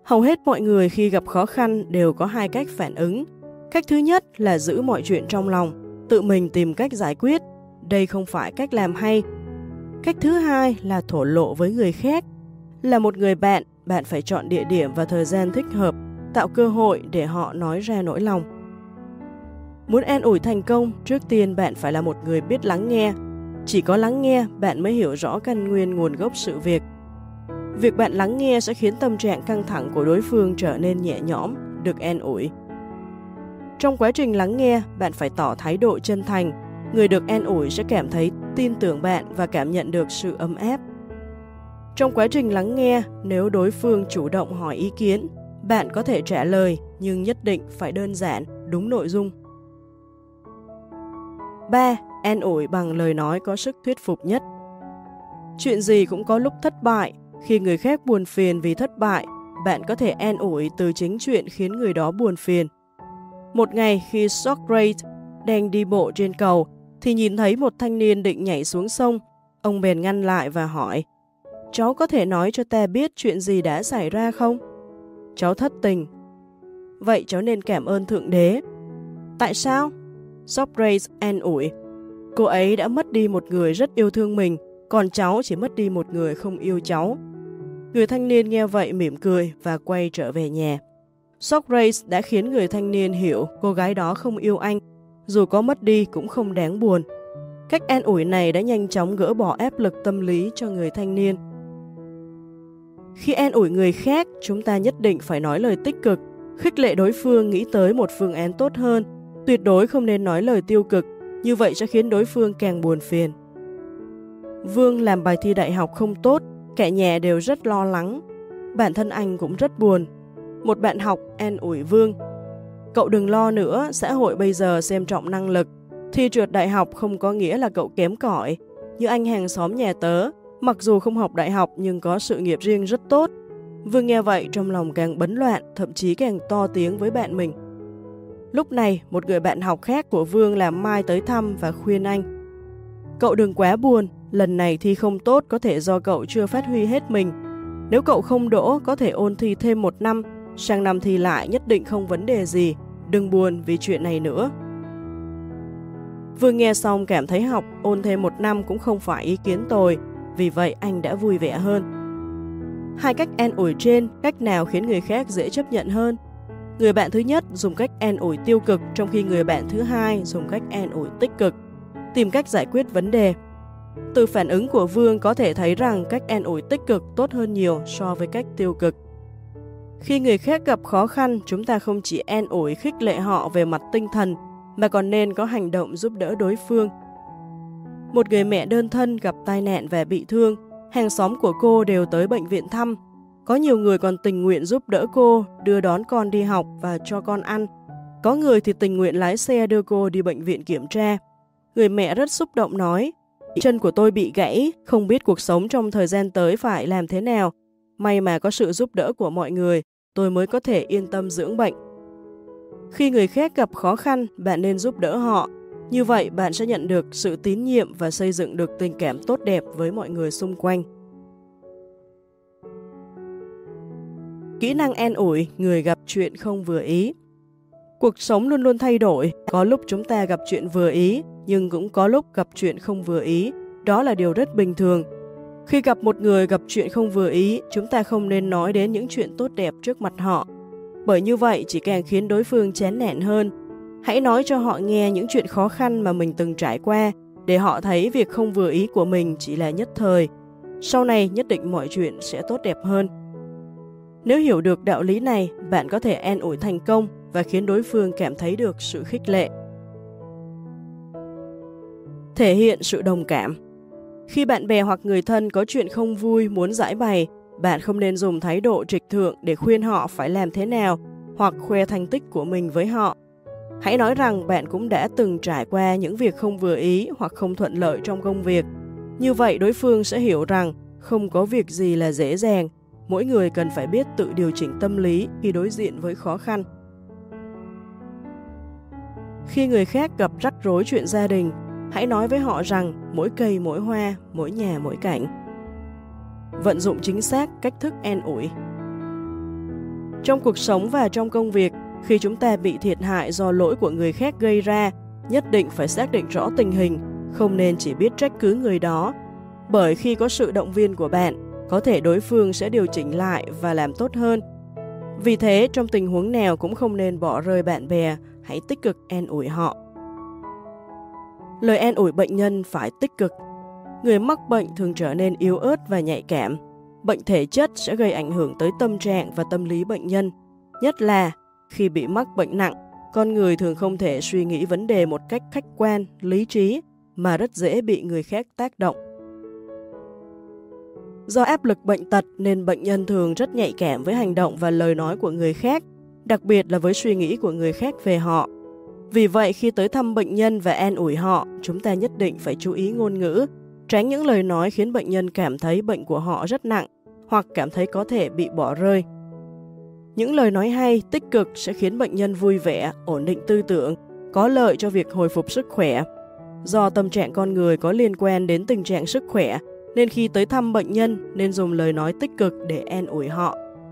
Hầu hết mọi người khi gặp khó khăn đều có hai cách phản ứng. Cách thứ nhất là giữ mọi chuyện trong lòng, tự mình tìm cách giải quyết. Đây không phải cách làm hay. Cách thứ hai là thổ lộ với người khác. Là một người bạn, bạn phải chọn địa điểm và thời gian thích hợp, tạo cơ hội để họ nói ra nỗi lòng. Muốn an ủi thành công, trước tiên bạn phải là một người biết lắng nghe. Chỉ có lắng nghe, bạn mới hiểu rõ căn nguyên nguồn gốc sự việc. Việc bạn lắng nghe sẽ khiến tâm trạng căng thẳng của đối phương trở nên nhẹ nhõm, được an ủi. Trong quá trình lắng nghe, bạn phải tỏ thái độ chân thành. Người được an ủi sẽ cảm thấy tin tưởng bạn và cảm nhận được sự ấm áp. Trong quá trình lắng nghe, nếu đối phương chủ động hỏi ý kiến, bạn có thể trả lời, nhưng nhất định phải đơn giản, đúng nội dung. 3. An ủi bằng lời nói có sức thuyết phục nhất. Chuyện gì cũng có lúc thất bại. Khi người khác buồn phiền vì thất bại, bạn có thể an ủi từ chính chuyện khiến người đó buồn phiền. Một ngày khi Socrates đang đi bộ trên cầu, thì nhìn thấy một thanh niên định nhảy xuống sông. Ông bèn ngăn lại và hỏi, cháu có thể nói cho ta biết chuyện gì đã xảy ra không? Cháu thất tình. Vậy cháu nên cảm ơn Thượng Đế. Tại sao? Socrates an ủi, cô ấy đã mất đi một người rất yêu thương mình, còn cháu chỉ mất đi một người không yêu cháu. Người thanh niên nghe vậy mỉm cười và quay trở về nhà. Socrates đã khiến người thanh niên hiểu cô gái đó không yêu anh, dù có mất đi cũng không đáng buồn. Cách an ủi này đã nhanh chóng gỡ bỏ áp lực tâm lý cho người thanh niên. Khi an ủi người khác, chúng ta nhất định phải nói lời tích cực, khích lệ đối phương nghĩ tới một phương án tốt hơn. Tuyệt đối không nên nói lời tiêu cực, như vậy sẽ khiến đối phương càng buồn phiền. Vương làm bài thi đại học không tốt, cả nhà đều rất lo lắng. Bản thân anh cũng rất buồn. Một bạn học an ủi Vương, cậu đừng lo nữa, xã hội bây giờ xem trọng năng lực. Thi trượt đại học không có nghĩa là cậu kém cỏi. Như anh hàng xóm nhà tớ, mặc dù không học đại học nhưng có sự nghiệp riêng rất tốt. Vương nghe vậy trong lòng càng bấn loạn, thậm chí càng to tiếng với bạn mình. Lúc này, một người bạn học khác của Vương là Mai tới thăm và khuyên anh. Cậu đừng quá buồn, lần này thi không tốt có thể do cậu chưa phát huy hết mình. Nếu cậu không đỗ, có thể ôn thi thêm 1 năm, sang năm thi lại nhất định không vấn đề gì, đừng buồn vì chuyện này nữa. Vương nghe xong cảm thấy học ôn thêm 1 năm cũng không phải ý kiến tồi, vì vậy anh đã vui vẻ hơn. Hai cách an ủi trên, cách nào khiến người khác dễ chấp nhận hơn? Người bạn thứ nhất dùng cách an ủi tiêu cực, trong khi người bạn thứ hai dùng cách an ủi tích cực, tìm cách giải quyết vấn đề. Từ phản ứng của Vương có thể thấy rằng cách an ủi tích cực tốt hơn nhiều so với cách tiêu cực. Khi người khác gặp khó khăn, chúng ta không chỉ an ủi khích lệ họ về mặt tinh thần, mà còn nên có hành động giúp đỡ đối phương. Một người mẹ đơn thân gặp tai nạn và bị thương, hàng xóm của cô đều tới bệnh viện thăm. Có nhiều người còn tình nguyện giúp đỡ cô, đưa đón con đi học và cho con ăn. Có người thì tình nguyện lái xe đưa cô đi bệnh viện kiểm tra. Người mẹ rất xúc động nói, chân của tôi bị gãy, không biết cuộc sống trong thời gian tới phải làm thế nào. May mà có sự giúp đỡ của mọi người, tôi mới có thể yên tâm dưỡng bệnh. Khi người khác gặp khó khăn, bạn nên giúp đỡ họ. Như vậy bạn sẽ nhận được sự tín nhiệm và xây dựng được tình cảm tốt đẹp với mọi người xung quanh. Kỹ năng an ủi người gặp chuyện không vừa ý. Cuộc sống luôn luôn thay đổi, có lúc chúng ta gặp chuyện vừa ý, nhưng cũng có lúc gặp chuyện không vừa ý. Đó là điều rất bình thường. Khi gặp một người gặp chuyện không vừa ý, chúng ta không nên nói đến những chuyện tốt đẹp trước mặt họ. Bởi như vậy chỉ càng khiến đối phương chán nản hơn. Hãy nói cho họ nghe những chuyện khó khăn mà mình từng trải qua, để họ thấy việc không vừa ý của mình chỉ là nhất thời. Sau này nhất định mọi chuyện sẽ tốt đẹp hơn. Nếu hiểu được đạo lý này, bạn có thể an ủi thành công và khiến đối phương cảm thấy được sự khích lệ. Thể hiện sự đồng cảm. Khi bạn bè hoặc người thân có chuyện không vui muốn giải bày, bạn không nên dùng thái độ trịch thượng để khuyên họ phải làm thế nào hoặc khoe thành tích của mình với họ. Hãy nói rằng bạn cũng đã từng trải qua những việc không vừa ý hoặc không thuận lợi trong công việc. Như vậy đối phương sẽ hiểu rằng không có việc gì là dễ dàng, mỗi người cần phải biết tự điều chỉnh tâm lý khi đối diện với khó khăn. Khi người khác gặp rắc rối chuyện gia đình, hãy nói với họ rằng mỗi cây mỗi hoa, mỗi nhà mỗi cảnh. Vận dụng chính xác cách thức an ủi. Trong cuộc sống và trong công việc, khi chúng ta bị thiệt hại do lỗi của người khác gây ra, nhất định phải xác định rõ tình hình, không nên chỉ biết trách cứ người đó. Bởi khi có sự động viên của bạn, có thể đối phương sẽ điều chỉnh lại và làm tốt hơn. Vì thế, trong tình huống nào cũng không nên bỏ rơi bạn bè, hãy tích cực an ủi họ. Lời an ủi bệnh nhân phải tích cực. Người mắc bệnh thường trở nên yếu ớt và nhạy cảm. Bệnh thể chất sẽ gây ảnh hưởng tới tâm trạng và tâm lý bệnh nhân. Nhất là khi bị mắc bệnh nặng, con người thường không thể suy nghĩ vấn đề một cách khách quan, lý trí, mà rất dễ bị người khác tác động. Do áp lực bệnh tật nên bệnh nhân thường rất nhạy cảm với hành động và lời nói của người khác, đặc biệt là với suy nghĩ của người khác về họ. Vì vậy, khi tới thăm bệnh nhân và an ủi họ, chúng ta nhất định phải chú ý ngôn ngữ, tránh những lời nói khiến bệnh nhân cảm thấy bệnh của họ rất nặng hoặc cảm thấy có thể bị bỏ rơi. Những lời nói hay, tích cực sẽ khiến bệnh nhân vui vẻ, ổn định tư tưởng, có lợi cho việc hồi phục sức khỏe. Do tâm trạng con người có liên quan đến tình trạng sức khỏe, nên khi tới thăm bệnh nhân nên dùng lời nói tích cực để an ủi họ.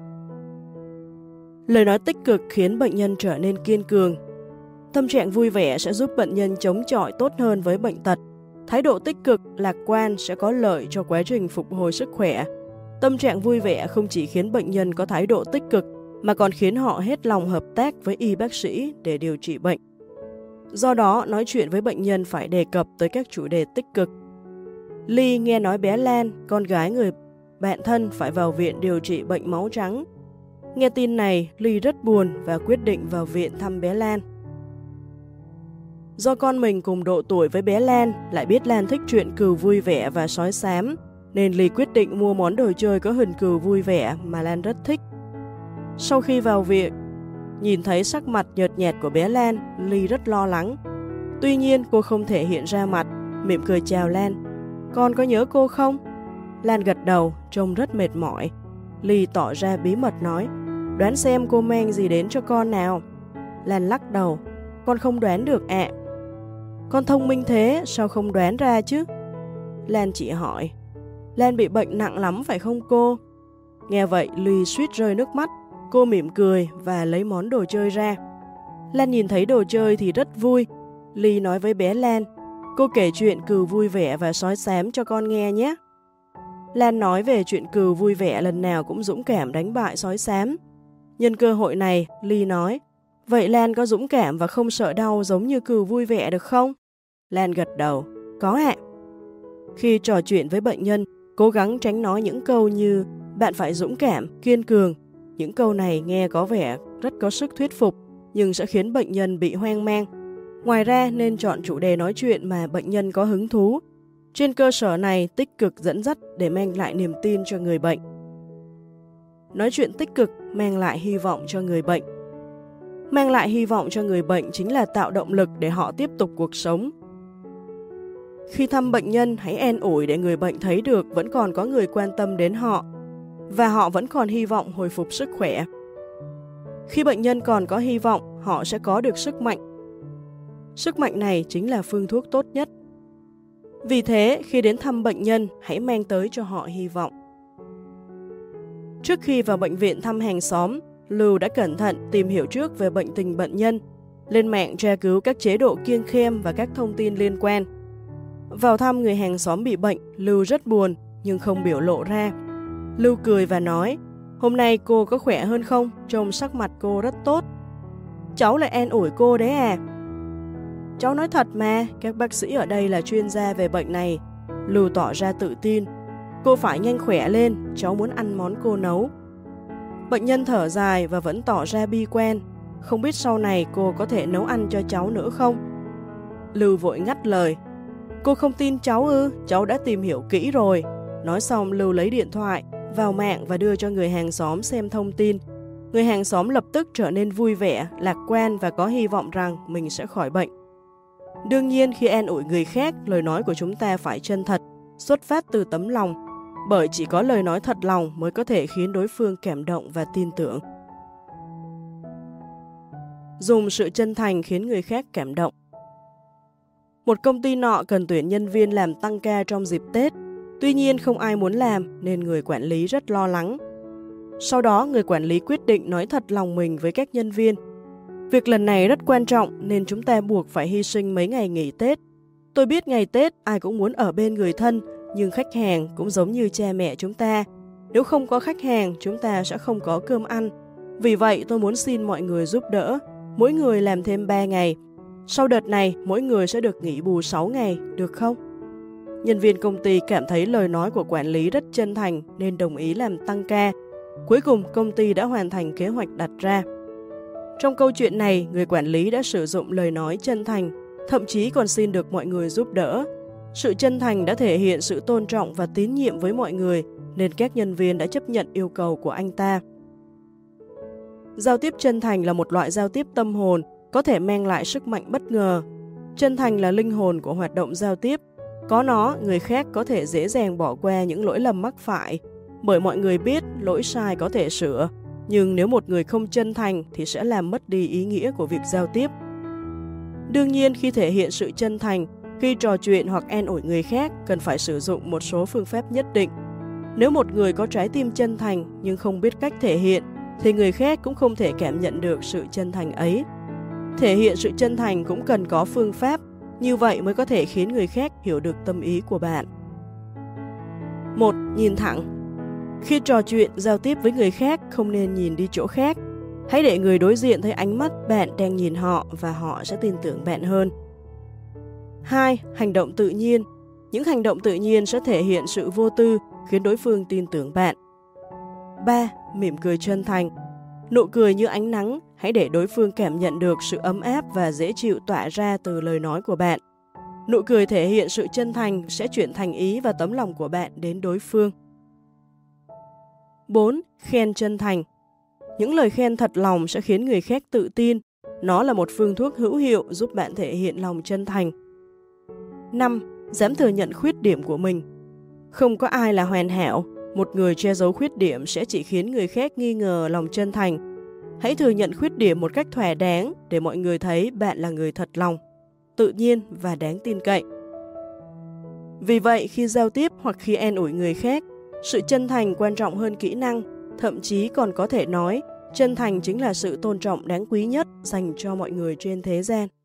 Lời nói tích cực khiến bệnh nhân trở nên kiên cường. Tâm trạng vui vẻ sẽ giúp bệnh nhân chống chọi tốt hơn với bệnh tật. Thái độ tích cực, lạc quan sẽ có lợi cho quá trình phục hồi sức khỏe. Tâm trạng vui vẻ không chỉ khiến bệnh nhân có thái độ tích cực, mà còn khiến họ hết lòng hợp tác với y bác sĩ để điều trị bệnh. Do đó, nói chuyện với bệnh nhân phải đề cập tới các chủ đề tích cực. Ly nghe nói bé Lan, con gái người bạn thân phải vào viện điều trị bệnh máu trắng. Nghe tin này, Ly rất buồn và quyết định vào viện thăm bé Lan. Do con mình cùng độ tuổi với bé Lan, lại biết Lan thích chuyện cừu vui vẻ và sói xám, nên Ly quyết định mua món đồ chơi có hình cừu vui vẻ mà Lan rất thích. Sau khi vào viện, nhìn thấy sắc mặt nhợt nhạt của bé Lan, Ly rất lo lắng. Tuy nhiên, cô không thể hiện ra mặt, mỉm cười chào Lan. Con có nhớ cô không? Lan gật đầu, trông rất mệt mỏi. Ly tỏ ra bí mật nói, đoán xem cô mang gì đến cho con nào. Lan lắc đầu, con không đoán được ạ. Con thông minh thế, sao không đoán ra chứ? Lan chỉ hỏi, Lan bị bệnh nặng lắm phải không cô? Nghe vậy, Ly suýt rơi nước mắt. Cô mỉm cười và lấy món đồ chơi ra. Lan nhìn thấy đồ chơi thì rất vui. Ly nói với bé Lan, cô kể chuyện cừu vui vẻ và sói xám cho con nghe nhé. Lan nói về chuyện cừu vui vẻ lần nào cũng dũng cảm đánh bại sói xám. Nhân cơ hội này, Ly nói, vậy Lan có dũng cảm và không sợ đau giống như cừu vui vẻ được không? Lan gật đầu, có ạ. Khi trò chuyện với bệnh nhân, cố gắng tránh nói những câu như bạn phải dũng cảm, kiên cường. Những câu này nghe có vẻ rất có sức thuyết phục, nhưng sẽ khiến bệnh nhân bị hoang mang. Ngoài ra nên chọn chủ đề nói chuyện mà bệnh nhân có hứng thú. Trên cơ sở này tích cực dẫn dắt để mang lại niềm tin cho người bệnh. Nói chuyện tích cực mang lại hy vọng cho người bệnh. Mang lại hy vọng cho người bệnh chính là tạo động lực để họ tiếp tục cuộc sống. Khi thăm bệnh nhân, hãy an ủi để người bệnh thấy được vẫn còn có người quan tâm đến họ và họ vẫn còn hy vọng hồi phục sức khỏe. Khi bệnh nhân còn có hy vọng, họ sẽ có được sức mạnh. Sức mạnh này chính là phương thuốc tốt nhất. Vì thế, khi đến thăm bệnh nhân, hãy mang tới cho họ hy vọng. Trước khi vào bệnh viện thăm hàng xóm, Lưu đã cẩn thận tìm hiểu trước về bệnh tình bệnh nhân, lên mạng tra cứu các chế độ kiêng khem và các thông tin liên quan. Vào thăm người hàng xóm bị bệnh, Lưu rất buồn nhưng không biểu lộ ra. Lưu cười và nói, hôm nay cô có khỏe hơn không? Trông sắc mặt cô rất tốt. Cháu lại an ủi cô đấy à? Cháu nói thật mà, các bác sĩ ở đây là chuyên gia về bệnh này. Lưu tỏ ra tự tin. Cô phải nhanh khỏe lên, cháu muốn ăn món cô nấu. Bệnh nhân thở dài và vẫn tỏ ra bi quan. Không biết sau này cô có thể nấu ăn cho cháu nữa không? Lưu vội ngắt lời. Cô không tin cháu ư? Cháu đã tìm hiểu kỹ rồi. Nói xong Lưu lấy điện thoại, vào mạng và đưa cho người hàng xóm xem thông tin. Người hàng xóm lập tức trở nên vui vẻ, lạc quan và có hy vọng rằng mình sẽ khỏi bệnh. Đương nhiên khi an ủi người khác, lời nói của chúng ta phải chân thật, xuất phát từ tấm lòng, bởi chỉ có lời nói thật lòng mới có thể khiến đối phương cảm động và tin tưởng. Dùng sự chân thành khiến người khác cảm động. Một công ty nọ cần tuyển nhân viên làm tăng ca trong dịp Tết, tuy nhiên không ai muốn làm nên người quản lý rất lo lắng. Sau đó, người quản lý quyết định nói thật lòng mình với các nhân viên. Việc lần này rất quan trọng nên chúng ta buộc phải hy sinh mấy ngày nghỉ Tết. Tôi biết ngày Tết ai cũng muốn ở bên người thân, nhưng khách hàng cũng giống như cha mẹ chúng ta. Nếu không có khách hàng, chúng ta sẽ không có cơm ăn. Vì vậy, tôi muốn xin mọi người giúp đỡ. Mỗi người làm thêm 3 ngày. Sau đợt này, mỗi người sẽ được nghỉ bù 6 ngày, được không? Nhân viên công ty cảm thấy lời nói của quản lý rất chân thành nên đồng ý làm tăng ca. Cuối cùng, công ty đã hoàn thành kế hoạch đặt ra. Trong câu chuyện này, người quản lý đã sử dụng lời nói chân thành, thậm chí còn xin được mọi người giúp đỡ. Sự chân thành đã thể hiện sự tôn trọng và tín nhiệm với mọi người, nên các nhân viên đã chấp nhận yêu cầu của anh ta. Giao tiếp chân thành là một loại giao tiếp tâm hồn, có thể mang lại sức mạnh bất ngờ. Chân thành là linh hồn của hoạt động giao tiếp. Có nó, người khác có thể dễ dàng bỏ qua những lỗi lầm mắc phải, bởi mọi người biết lỗi sai có thể sửa. Nhưng nếu một người không chân thành thì sẽ làm mất đi ý nghĩa của việc giao tiếp. Đương nhiên, khi thể hiện sự chân thành, khi trò chuyện hoặc an ủi người khác, cần phải sử dụng một số phương pháp nhất định. Nếu một người có trái tim chân thành nhưng không biết cách thể hiện, thì người khác cũng không thể cảm nhận được sự chân thành ấy. Thể hiện sự chân thành cũng cần có phương pháp, như vậy mới có thể khiến người khác hiểu được tâm ý của bạn. 1. Nhìn thẳng. Khi trò chuyện, giao tiếp với người khác, không nên nhìn đi chỗ khác. Hãy để người đối diện thấy ánh mắt bạn đang nhìn họ và họ sẽ tin tưởng bạn hơn. 2. Hành động tự nhiên. Những hành động tự nhiên sẽ thể hiện sự vô tư, khiến đối phương tin tưởng bạn. 3. Mỉm cười chân thành. Nụ cười như ánh nắng, hãy để đối phương cảm nhận được sự ấm áp và dễ chịu tỏa ra từ lời nói của bạn. Nụ cười thể hiện sự chân thành sẽ chuyển thành ý và tấm lòng của bạn đến đối phương. 4. Khen chân thành. Những lời khen thật lòng sẽ khiến người khác tự tin. Nó là một phương thuốc hữu hiệu giúp bạn thể hiện lòng chân thành. 5. Dám thừa nhận khuyết điểm của mình. Không có ai là hoàn hảo. Một người che giấu khuyết điểm sẽ chỉ khiến người khác nghi ngờ lòng chân thành. Hãy thừa nhận khuyết điểm một cách thỏa đáng để mọi người thấy bạn là người thật lòng, tự nhiên và đáng tin cậy. Vì vậy, khi giao tiếp hoặc khi an ủi người khác, sự chân thành quan trọng hơn kỹ năng, thậm chí còn có thể nói, chân thành chính là sự tôn trọng đáng quý nhất dành cho mọi người trên thế gian.